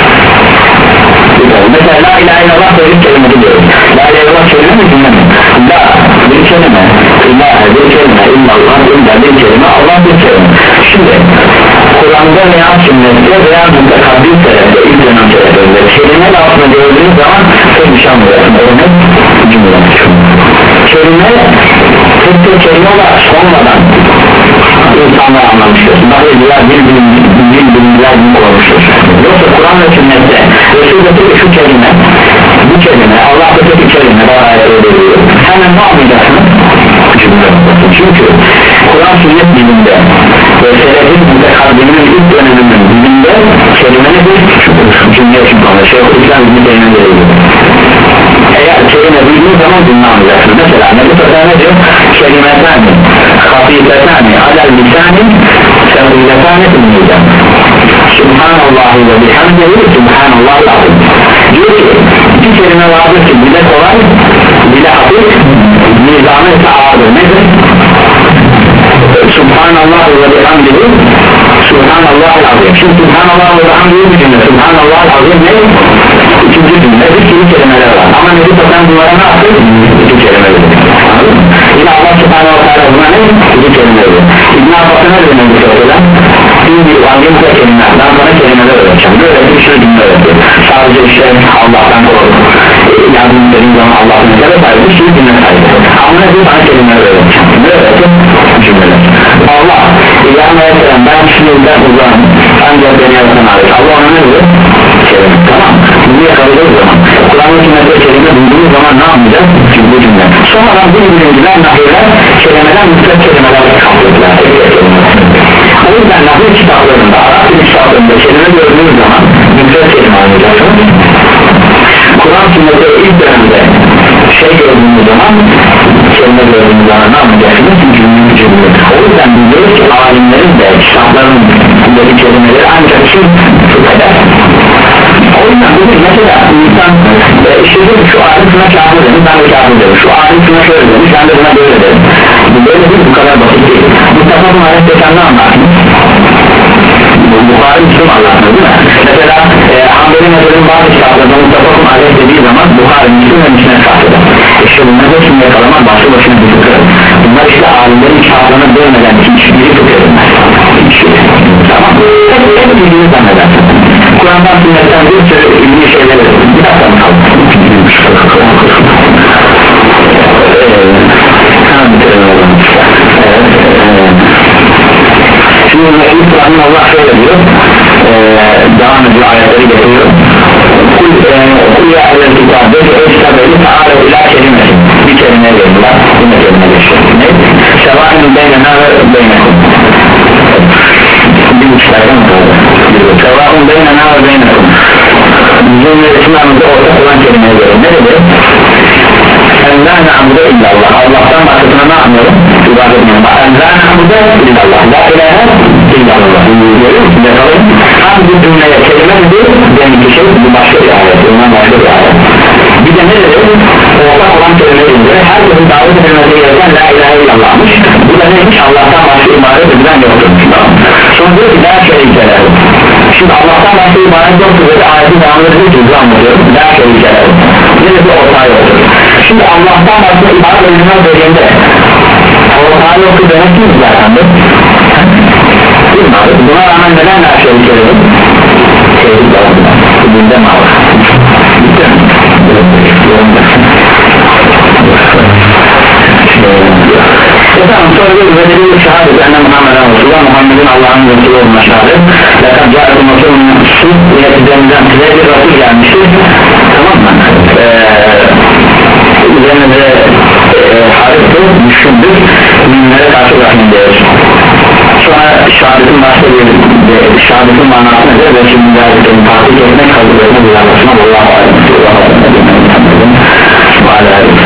Mesela la ilahe illallah böyle bir kelime diyoruz la ilahe illallah kelime mi cümle mi? La bir kelime ilahe bir kelime illallah illa bir kelime Allah bir kelime şimdi Kur'an'da veya sünnette veya mutlakabbil tarafta ilk dönem tarafında kelime altında gördüğünüz zaman tek bir şey anlıyorsun örnek cümle kelime tek tek kelime olarak sonradan insanlar anlamıştır bazılar bir bin binler bin olmuştur yoksa Kur'an ve sünnette Resul'de tek şu kelime bu kelime Allah'ta tek bir kelime daha ayet ediyor hemen ne anlayacaksınız? Cümle çünkü Kur'an sünnet dilinde ve selefin mutekaddimin ilk döneminin dilinde kelimeni bir cümle için konuşuyor Şeyhülislam bir kelime veriyor eğer kelime bildiğiniz zaman cümle anlayacaksınız mesela Nebi Fetha ne diyor? Kelimetani hafifetani alel lisani sevgiletani ünlüden Subhanallahi ve bihamdihi Subhanallahi azim diyor ki iki kelime vardır ki dile kolay dile hafif nizamı ise ağırdır nedir? Subhanallah ve bihamdihi Subhanallah azim şimdi Subhanallah ve bihamdihi bir cümle Subhanallah azim ne? İkinci cümle bir sürü kelimeler var ama Nebi Fetha bunlara ne yaptı? İki kelime verir yine Allah subhanahu wa ta'ala buna ne? İki kelime verir İbn Abbas'a ne dedi Nebi Fetha'da? bir bir vaziyette kelimeler ben sana kelimeler öğreteceğim böyle bir sürü cümle öğretiyor sadece işte Allah'tan kork yardım istediğin zaman Allah'ın üzerine sahibi bir sürü cümle sahibi ama ne bir sana kelimeler öğreteceğim ne öğretim? Cümleler Allah İlhan Aleyhisselam ben sinirden uzağım ancak beni yaratan ait Allah ona ne diyor? Kelime tamam bunu yakaladığımız zaman Kur'an'ın sünnetinde kelime duyduğumuz zaman ne yapacağız? Bu cümle sonradan bu cümleler nahirler kelimeden müstet kelimeler kaplıklar o yüzden nahir kitaplarında Arap dil kitaplarında kelime gördüğünüz zaman müstet kelime anlayacaksınız Kur'an sünnette ilk dönemde şey gördüğünüz zaman kelime gördüğünüz zaman ne anlayacaksınız? Cümle cümle o yüzden biliyoruz ki alimlerin de kitapların buradaki kelimeleri ancak kim tutar o yüzden bugün mesela insan e, işte şu alim şuna kâfir demiş ben de kâfir demiş şu alim şuna şöyle demiş ben de buna böyle dedim böyle değil bu kadar basit değil Mustafa bu ayet geçen ne anlattınız? Bukhari Müslüm anlattınız değil mi? Mesela e, Hanbeli Mezar'ın bazı kitaplarında Mustafa bu ayet dediği zaman Bukhari Müslüm ve Müslüm kâfirdir işte bunlar hepsini yakalamak başlı başına bir fıkır bunlar işte alimlerin kitaplarına dönmeden hiçbiri fıkır hiçbiri tamam hep hep bildiğini zannedersin Kur'an'dan sünnetten bir sürü ilgili şeyler bir dakika mı kaldı? Şimdi Kur'an'ın Allah şöyle diyor devam ediyor ayetleri getiriyor kul ya ehlel kitabı ey kitabeli ta'ala ila kelimesi bir kelime veriyorlar yine kelime geçiyor ne? Sevâin beynena ve beynekum bir uçlardan mı kaldı? Sevâin beynena ve beynekum bizim ve İslam'da ortak olan kelimeye göre ne dedi? En la na'budu illallah Allah'tan başkasına ne yapmıyorum? İbadet ediyorum en la na'budu illallah la ilahe illallah görüyor musun? Yakalım hangi cümleye kelime dedi? Benimki şey bu başka bir ayet bundan başka bir ayet bir de ne dedi? Ortak olan kelimeyi dedi herkesin davet edilmesi gereken la ilahe illallah'mış bu da neymiş? Allah'tan başka ibadet edilen yoktur tamam sonra diyor ki daha şerikeler şimdi Allah'tan başka ibadet yoktur dedi ayetin devamlı dedi ki anlatıyorum daha şerikeler yine bir ortağı yoktur şimdi Allah'tan başka ibadet edilen dediğinde ortağı yoktur demek ki zaten de buna rağmen neden daha şerikeler sevdik davranlar bugünde mal bitti mi? Efendim sonra bir vezeli şehadet enne Muhammeden Resulullah Muhammed'in Allah'ın Resulü olma şehadet lakat ca'etum Resulü'nün su yöneticilerinden size bir Resul gelmiştir tamam mı? Ee, üzerinde e, hariftir, düşündür müminlere karşı rahmin değer sonra şehadetin başka bir şehadetin manası nedir ve şimdi gerçekten takip etmek kabul etmek uyarlasına Allah'a ait Allah'a ait